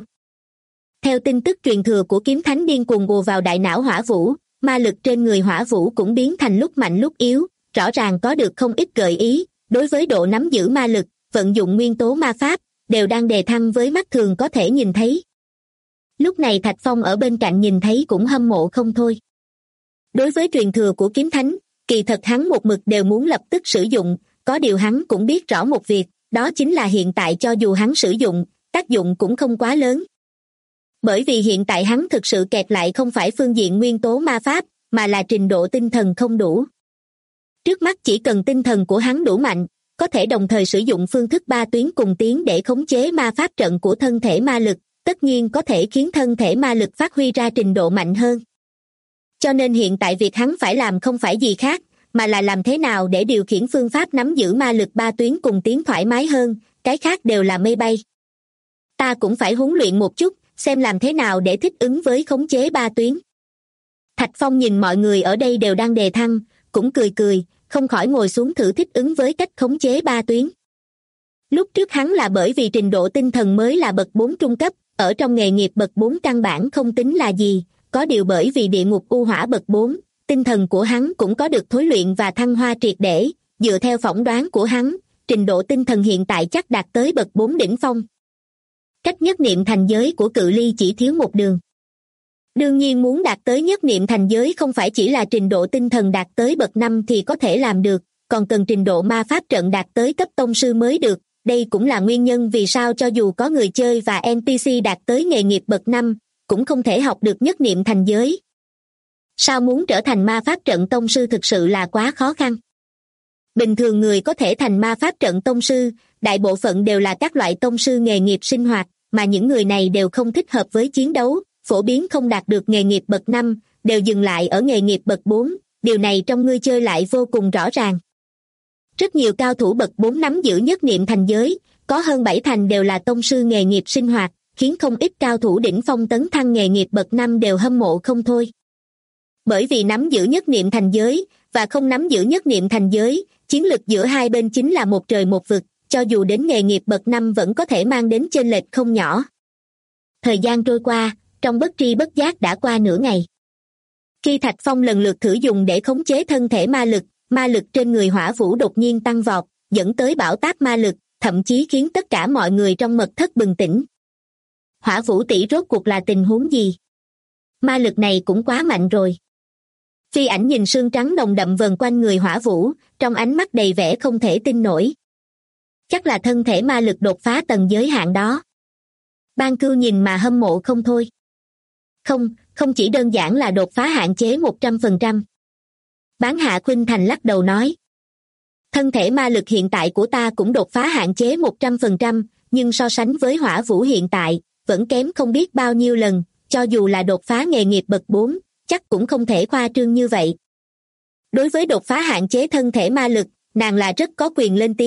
Theo tin tức truyền thừa của kiếm thánh điên cuồng ùa vào đại não hỏa vũ, ma lực trên người hỏa vũ cũng biến thành lúc mạnh lúc yếu, rõ ràng có được không ít gợi ý, đối với độ nắm giữ ma lực, vận dụng nguyên tố ma pháp, đều đang đề thăng với mắt thường có thể nhìn thấy. Lúc này Thạch Phong ở bên cạnh nhìn thấy cũng hâm mộ không thôi. Đối với truyền thừa của kiếm thánh, kỳ thật hắn một mực đều muốn lập tức sử dụng, có điều hắn cũng biết rõ một việc, đó chính là hiện tại cho dù hắn sử dụng, tác dụng cũng không quá lớn. Bởi vì hiện tại hắn thực sự kẹt lại không phải phương diện nguyên tố ma pháp, mà là trình độ tinh thần không đủ. Trước mắt chỉ cần tinh thần của hắn đủ mạnh, có thể đồng thời sử dụng phương thức 3 tuyến cùng tiến để khống chế ma pháp trận của thân thể ma lực, tất nhiên có thể khiến thân thể ma lực phát huy ra trình độ mạnh hơn. Cho nên hiện tại việc hắn phải làm không phải gì khác, mà là làm thế nào để điều khiển phương pháp nắm giữ ma lực 3 tuyến cùng tiến thoải mái hơn, cái khác đều là mây bay. Ta cũng phải huấn luyện một chút, xem làm thế nào để thích ứng với khống chế 3 tuyến. Thạch Phong nhìn mọi người ở đây đều đang đề thăng, cũng cười, không khỏi ngồi xuống thử thích ứng với cách khống chế 3 tuyến. Lúc trước hắn là bởi vì trình độ tinh thần mới là bậc 4 trung cấp, ở trong nghề nghiệp bậc 4 căn bản không tính là gì, có điều bởi vì địa ngục u hỏa bậc 4, tinh thần của hắn cũng có được thối luyện và thăng hoa triệt để, dựa theo phỏng đoán của hắn, trình độ tinh thần hiện tại chắc đạt tới bậc 4 đỉnh phong. Cách nhất niệm thành giới của cự ly chỉ thiếu một đường. Đương nhiên muốn đạt tới nhất niệm thành giới không phải chỉ là trình độ tinh thần đạt tới bậc 5 thì có thể làm được, còn cần trình độ ma pháp trận đạt tới cấp tông sư mới được. Đây cũng là nguyên nhân vì sao cho dù có người chơi và NPC đạt tới nghề nghiệp bậc 5, cũng không thể học được nhất niệm thành giới. Sao muốn trở thành ma pháp trận tông sư thực sự là quá khó khăn. Bình thường người có thể thành ma pháp trận tông sư, đại bộ phận đều là các loại tông sư nghề nghiệp sinh hoạt, mà những người này đều không thích hợp với chiến đấu, phổ biến không đạt được nghề nghiệp bậc 5, đều dừng lại ở nghề nghiệp bậc 4, điều này trong người chơi lại vô cùng rõ ràng. Rất nhiều cao thủ bậc 4 nắm giữ nhất niệm thành giới, có hơn 7 thành đều là tông sư nghề nghiệp sinh hoạt, khiến không ít cao thủ đỉnh phong tấn thăng nghề nghiệp bậc 5 đều hâm mộ không thôi. Bởi vì nắm giữ nhất niệm thành giới, và không nắm giữ nhất niệm thành giới, chiến lực giữa hai bên chính là một trời một vực, cho dù đến nghề nghiệp bậc 5 vẫn có thể mang đến chênh lệch không nhỏ. Thời gian trôi qua, trong bất tri bất giác đã qua nửa ngày. Khi Thạch Phong lần lượt thử dùng để khống chế thân thể ma lực trên người hỏa vũ đột nhiên tăng vọt, dẫn tới bão táp ma lực, thậm chí khiến tất cả mọi người trong mật thất bừng tỉnh. Hỏa vũ tỷ rốt cuộc là tình huống gì? Ma lực này cũng quá mạnh rồi. Phi Ảnh nhìn sương trắng nồng đậm vần quanh người hỏa vũ, trong ánh mắt đầy vẻ không thể tin nổi. Chắc là thân thể ma lực đột phá tầng giới hạn đó. Ban Cưu nhìn mà hâm mộ không thôi. Không chỉ đơn giản là đột phá hạn chế 100%. Bán Hạ Khuynh Thành lắc đầu nói. Thân thể ma lực hiện tại của ta cũng đột phá hạn chế 100%, nhưng so sánh với hỏa vũ hiện tại, vẫn kém không biết bao nhiêu lần, cho dù là đột phá nghề nghiệp bậc 4, chắc cũng không thể khoa trương như vậy. Đối với đột phá hạn chế thân thể ma lực, nàng là rất có quyền lên tiếng,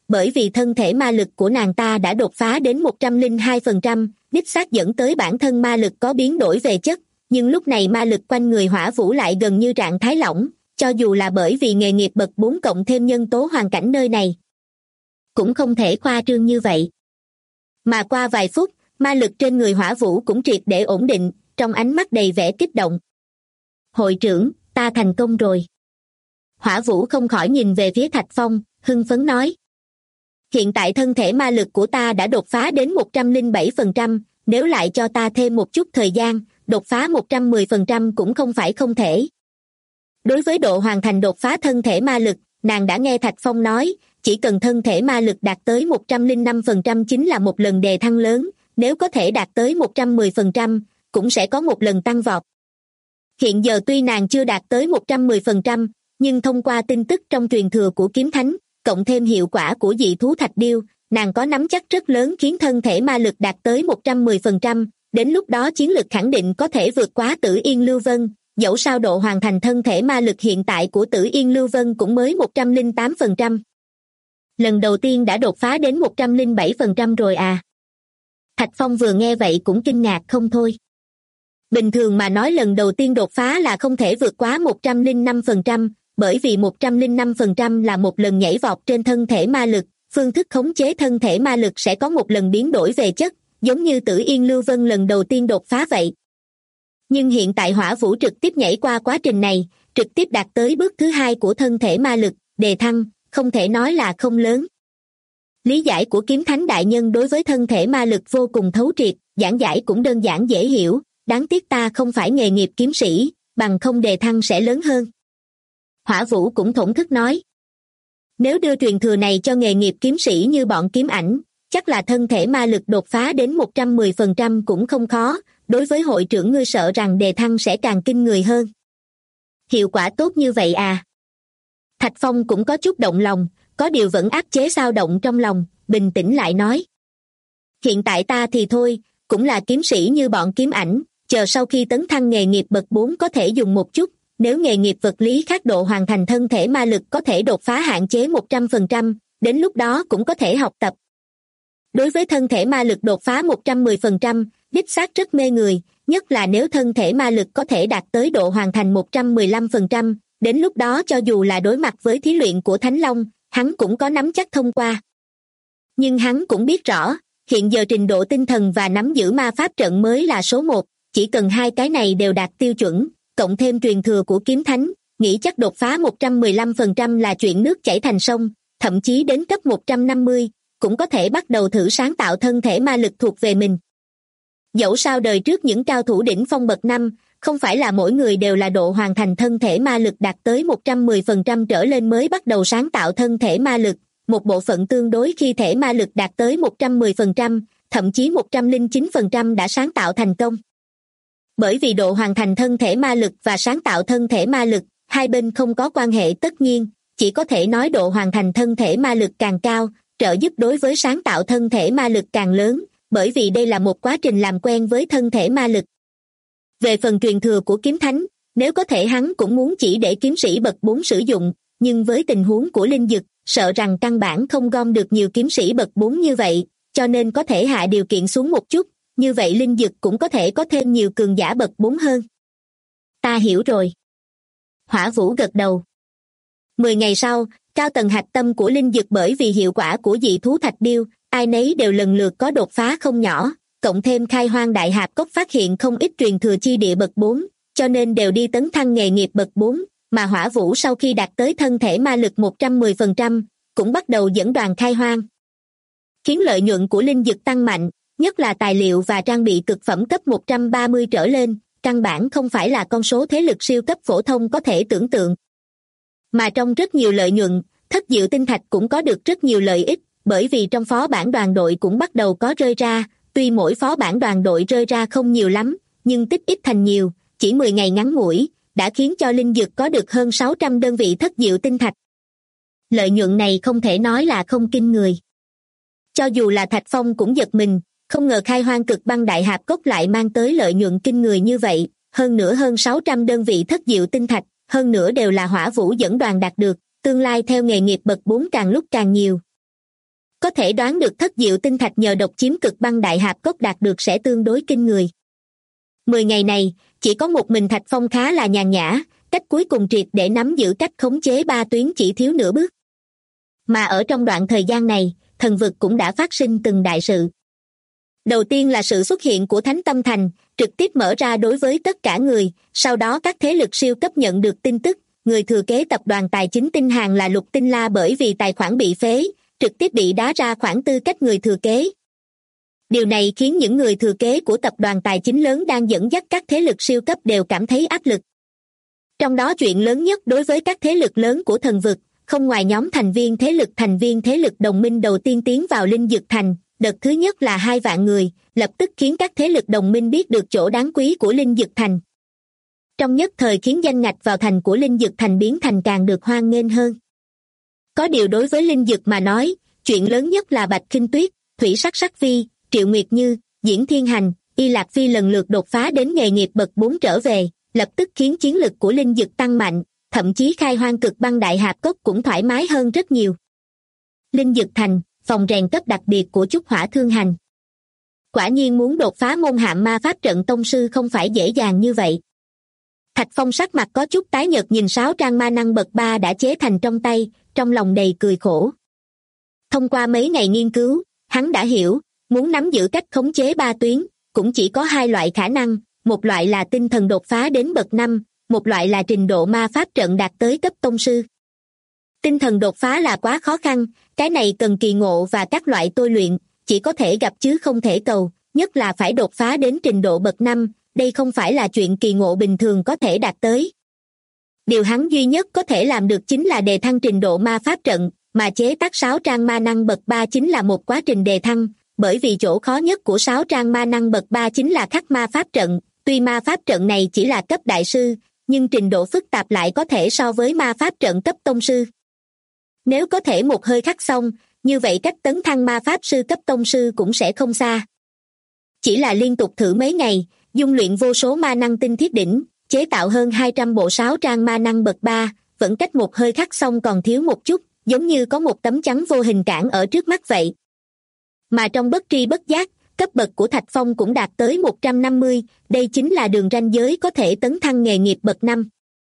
bởi vì thân thể ma lực của nàng ta đã đột phá đến 102%, đích xác dẫn tới bản thân ma lực có biến đổi về chất, nhưng lúc này ma lực quanh người Hỏa Vũ lại gần như trạng thái lỏng, cho dù là bởi vì nghề nghiệp bậc 4 cộng thêm nhân tố hoàn cảnh nơi này. Cũng không thể khoa trương như vậy. Mà qua vài phút, ma lực trên người Hỏa Vũ cũng triệt để ổn định, trong ánh mắt đầy vẻ kích động. Hội trưởng, ta thành công rồi. Hỏa Vũ không khỏi nhìn về phía Thạch Phong, hưng phấn nói. Hiện tại thân thể ma lực của ta đã đột phá đến 107%, nếu lại cho ta thêm một chút thời gian, đột phá 110% cũng không phải không thể. Đối với độ hoàn thành đột phá thân thể ma lực, nàng đã nghe Thạch Phong nói, chỉ cần thân thể ma lực đạt tới 105% chính là một lần đề thăng lớn, nếu có thể đạt tới 110%, cũng sẽ có một lần tăng vọt. Hiện giờ tuy nàng chưa đạt tới 110%, nhưng thông qua tin tức trong truyền thừa của kiếm thánh, cộng thêm hiệu quả của dị thú thạch điêu, nàng có nắm chắc rất lớn khiến thân thể ma lực đạt tới 110%, đến lúc đó chiến lực khẳng định có thể vượt quá Tử Yên Lưu Vân, dẫu sao độ hoàn thành thân thể ma lực hiện tại của Tử Yên Lưu Vân cũng mới 108%. Lần đầu tiên đã đột phá đến 107% rồi à? Thạch Phong vừa nghe vậy cũng kinh ngạc không thôi. Bình thường mà nói lần đầu tiên đột phá là không thể vượt quá 105%, bởi vì 105% là một lần nhảy vọt trên thân thể ma lực, phương thức khống chế thân thể ma lực sẽ có một lần biến đổi về chất, giống như Tử Yên Lưu Vân lần đầu tiên đột phá vậy. Nhưng hiện tại Hỏa Vũ trực tiếp nhảy qua quá trình này, trực tiếp đạt tới bước thứ 2 của thân thể ma lực, đề thăng, không thể nói là không lớn. Lý giải của kiếm thánh đại nhân đối với thân thể ma lực vô cùng thấu triệt, giảng giải cũng đơn giản dễ hiểu, đáng tiếc ta không phải nghề nghiệp kiếm sĩ, bằng không đề thăng sẽ lớn hơn. Hỏa Vũ cũng thổn thức nói. Nếu đưa truyền thừa này cho nghề nghiệp kiếm sĩ như bọn kiếm ảnh, chắc là thân thể ma lực đột phá đến 110% cũng không khó, đối với hội trưởng ngươi sợ rằng đề thăng sẽ càng kinh người hơn. Hiệu quả tốt như vậy à? Thạch Phong cũng có chút động lòng, có điều vẫn áp chế dao động trong lòng, bình tĩnh lại nói. Hiện tại ta thì thôi, cũng là kiếm sĩ như bọn kiếm ảnh, chờ sau khi tấn thăng nghề nghiệp bậc 4 có thể dùng một chút, nếu nghề nghiệp vật lý khác độ hoàn thành thân thể ma lực có thể đột phá hạn chế 100%, đến lúc đó cũng có thể học tập. Đối với thân thể ma lực đột phá 110%, đích xác rất mê người, nhất là nếu thân thể ma lực có thể đạt tới độ hoàn thành 115%, đến lúc đó cho dù là đối mặt với thí luyện của Thánh Long, hắn cũng có nắm chắc thông qua. Nhưng hắn cũng biết rõ, hiện giờ trình độ tinh thần và nắm giữ ma pháp trận mới là số 1, chỉ cần hai cái này đều đạt tiêu chuẩn, cộng thêm truyền thừa của kiếm thánh, nghĩ chắc đột phá 115% là chuyện nước chảy thành sông, thậm chí đến cấp 150, cũng có thể bắt đầu thử sáng tạo thân thể ma lực thuộc về mình. Dẫu sao đời trước những cao thủ đỉnh phong bậc 5, không phải là mỗi người đều là độ hoàn thành thân thể ma lực đạt tới 110% trở lên mới bắt đầu sáng tạo thân thể ma lực, một bộ phận tương đối khi thể ma lực đạt tới 110%, thậm chí 109% đã sáng tạo thành công. Bởi vì độ hoàn thành thân thể ma lực và sáng tạo thân thể ma lực, hai bên không có quan hệ tất nhiên, chỉ có thể nói độ hoàn thành thân thể ma lực càng cao, trợ giúp đối với sáng tạo thân thể ma lực càng lớn, bởi vì đây là một quá trình làm quen với thân thể ma lực. Về phần truyền thừa của kiếm thánh, nếu có thể hắn cũng muốn chỉ để kiếm sĩ bậc 4 sử dụng, nhưng với tình huống của linh dực, sợ rằng căn bản không gom được nhiều kiếm sĩ bậc 4 như vậy, cho nên có thể hạ điều kiện xuống một chút, như vậy linh dực cũng có thể có thêm nhiều cường giả bậc 4 hơn. Ta hiểu rồi. Hỏa Vũ gật đầu. 10 ngày sau, cao tầng hạch tâm của linh dực bởi vì hiệu quả của dị thú thạch điêu, ai nấy đều lần lượt có đột phá không nhỏ, cộng thêm khai hoang đại hạp cốc phát hiện không ít truyền thừa chi địa bậc 4, cho nên đều đi tấn thăng nghề nghiệp bậc 4, mà Hỏa Vũ sau khi đạt tới thân thể ma lực 110%, cũng bắt đầu dẫn đoàn khai hoang. Khiến lợi nhuận của linh dực tăng mạnh, nhất là tài liệu và trang bị cực phẩm cấp 130 trở lên, căn bản không phải là con số thế lực siêu cấp phổ thông có thể tưởng tượng. Mà trong rất nhiều lợi nhuận, Thất Diệu Tinh Thạch cũng có được rất nhiều lợi ích, bởi vì trong phó bản đoàn đội cũng bắt đầu có rơi ra, tuy mỗi phó bản đoàn đội rơi ra không nhiều lắm, nhưng tích ít thành nhiều, chỉ 10 ngày ngắn ngủi, đã khiến cho linh dực có được hơn 600 đơn vị Thất Diệu Tinh Thạch. Lợi nhuận này không thể nói là không kinh người. Cho dù là Thạch Phong cũng giật mình, không ngờ khai hoang cực băng đại hạp cốc lại mang tới lợi nhuận kinh người như vậy, hơn nữa hơn 600 đơn vị Thất Diệu Tinh Thạch, hơn nữa đều là Hỏa Vũ dẫn đoàn đạt được, tương lai theo nghề nghiệp bậc 4 càng lúc càng nhiều. có thể đoán được Thất Diệu Tinh Thạch nhờ độc chiếm Cực Băng Đại Hạp Cốc đạt được sẽ tương đối kinh người. 10 ngày này, chỉ có một mình Thạch Phong khá là nhàn nhã, cách cuối cùng triệt để nắm giữ cách khống chế 3 tuyến chỉ thiếu nửa bước. Mà ở trong đoạn thời gian này, thần vực cũng đã phát sinh từng đại sự. Đầu tiên là sự xuất hiện của Thánh Tâm Thành, trực tiếp mở ra đối với tất cả người, sau đó các thế lực siêu cấp nhận được tin tức, người thừa kế tập đoàn tài chính Tinh Hàn là Lục Tinh La bởi vì tài khoản bị phế, trực tiếp bị đá ra khoảng tư cách người thừa kế. Điều này khiến những người thừa kế của tập đoàn tài chính lớn đang dẫn dắt các thế lực siêu cấp đều cảm thấy áp lực. Trong đó chuyện lớn nhất đối với các thế lực lớn của thần vực, không ngoài nhóm thành viên thế lực đồng minh đầu tiên tiến vào Linh Dực Thành, đợt thứ nhất là 2 vạn người, lập tức khiến các thế lực đồng minh biết được chỗ đáng quý của Linh Dực Thành. Trong nhất thời khiến danh ngạch vào thành của Linh Dực Thành biến thành càng được hoan nghênh hơn. Có điều đối với Linh Dực mà nói, chuyện lớn nhất là Bạch Khinh Tuyết, Thủy Sắc Sắc Phi, Triệu Nguyệt Như, Diễn Thiên Hành, Y Lạc Phi lần lượt đột phá đến nghề nghiệp bậc 4 trở về, lập tức khiến chiến lực của Linh Dực tăng mạnh, thậm chí khai hoang Cực Băng Đại Hạp Cốc cũng thoải mái hơn rất nhiều. Linh Dực Thành, phòng rèn cấp đặc biệt của Trúc Hỏa Thương Hành. Quả nhiên muốn đột phá môn hạm ma pháp trận tông sư không phải dễ dàng như vậy. Thạch Phong sắc mặt có chút tái nhợt nhìn 6 trang ma năng bậc 3 đã chế thành trong tay, trong lòng đầy cười khổ. Thông qua mấy ngày nghiên cứu, hắn đã hiểu, muốn nắm giữ cách khống chế 3 tuyến, cũng chỉ có 2 loại khả năng, một loại là tinh thần đột phá đến bậc 5, một loại là trình độ ma pháp trận đạt tới cấp tông sư. Tinh thần đột phá là quá khó khăn, cái này cần kỳ ngộ và các loại tôi luyện, chỉ có thể gặp chứ không thể cầu, nhất là phải đột phá đến trình độ bậc 5, đây không phải là chuyện kỳ ngộ bình thường có thể đạt tới. Điều hắn duy nhất có thể làm được chính là đề thăng trình độ ma pháp trận, mà chế tác 6 trang ma năng bậc 3 chính là một quá trình đề thăng, bởi vì chỗ khó nhất của 6 trang ma năng bậc 3 chính là khắc ma pháp trận, tuy ma pháp trận này chỉ là cấp đại sư, nhưng trình độ phức tạp lại có thể so với ma pháp trận cấp tông sư. Nếu có thể một hơi khắc xong, như vậy cách tấn thăng ma pháp sư cấp tông sư cũng sẽ không xa. Chỉ là liên tục thử mấy ngày, dung luyện vô số ma năng tinh thiết đỉnh, chế tạo hơn 200 bộ 6 trang ma năng bậc 3, vẫn cách một hơi khắc xong còn thiếu một chút, giống như có một tấm chắn vô hình cản ở trước mắt vậy. Mà trong bất tri bất giác, cấp bậc của Thạch Phong cũng đạt tới 150, đây chính là đường ranh giới có thể tấn thăng nghề nghiệp bậc 5.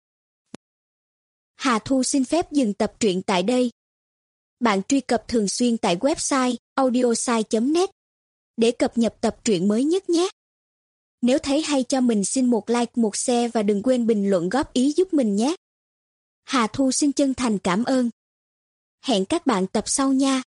Hà Thu xin phép dừng tập truyện tại đây. Bạn truy cập thường xuyên tại website audiosai.net để cập nhật tập truyện mới nhất nhé. Nếu thấy hay cho mình xin một like, một share và đừng quên bình luận góp ý giúp mình nhé. Hà Thu xin chân thành cảm ơn. Hẹn các bạn tập sau nha.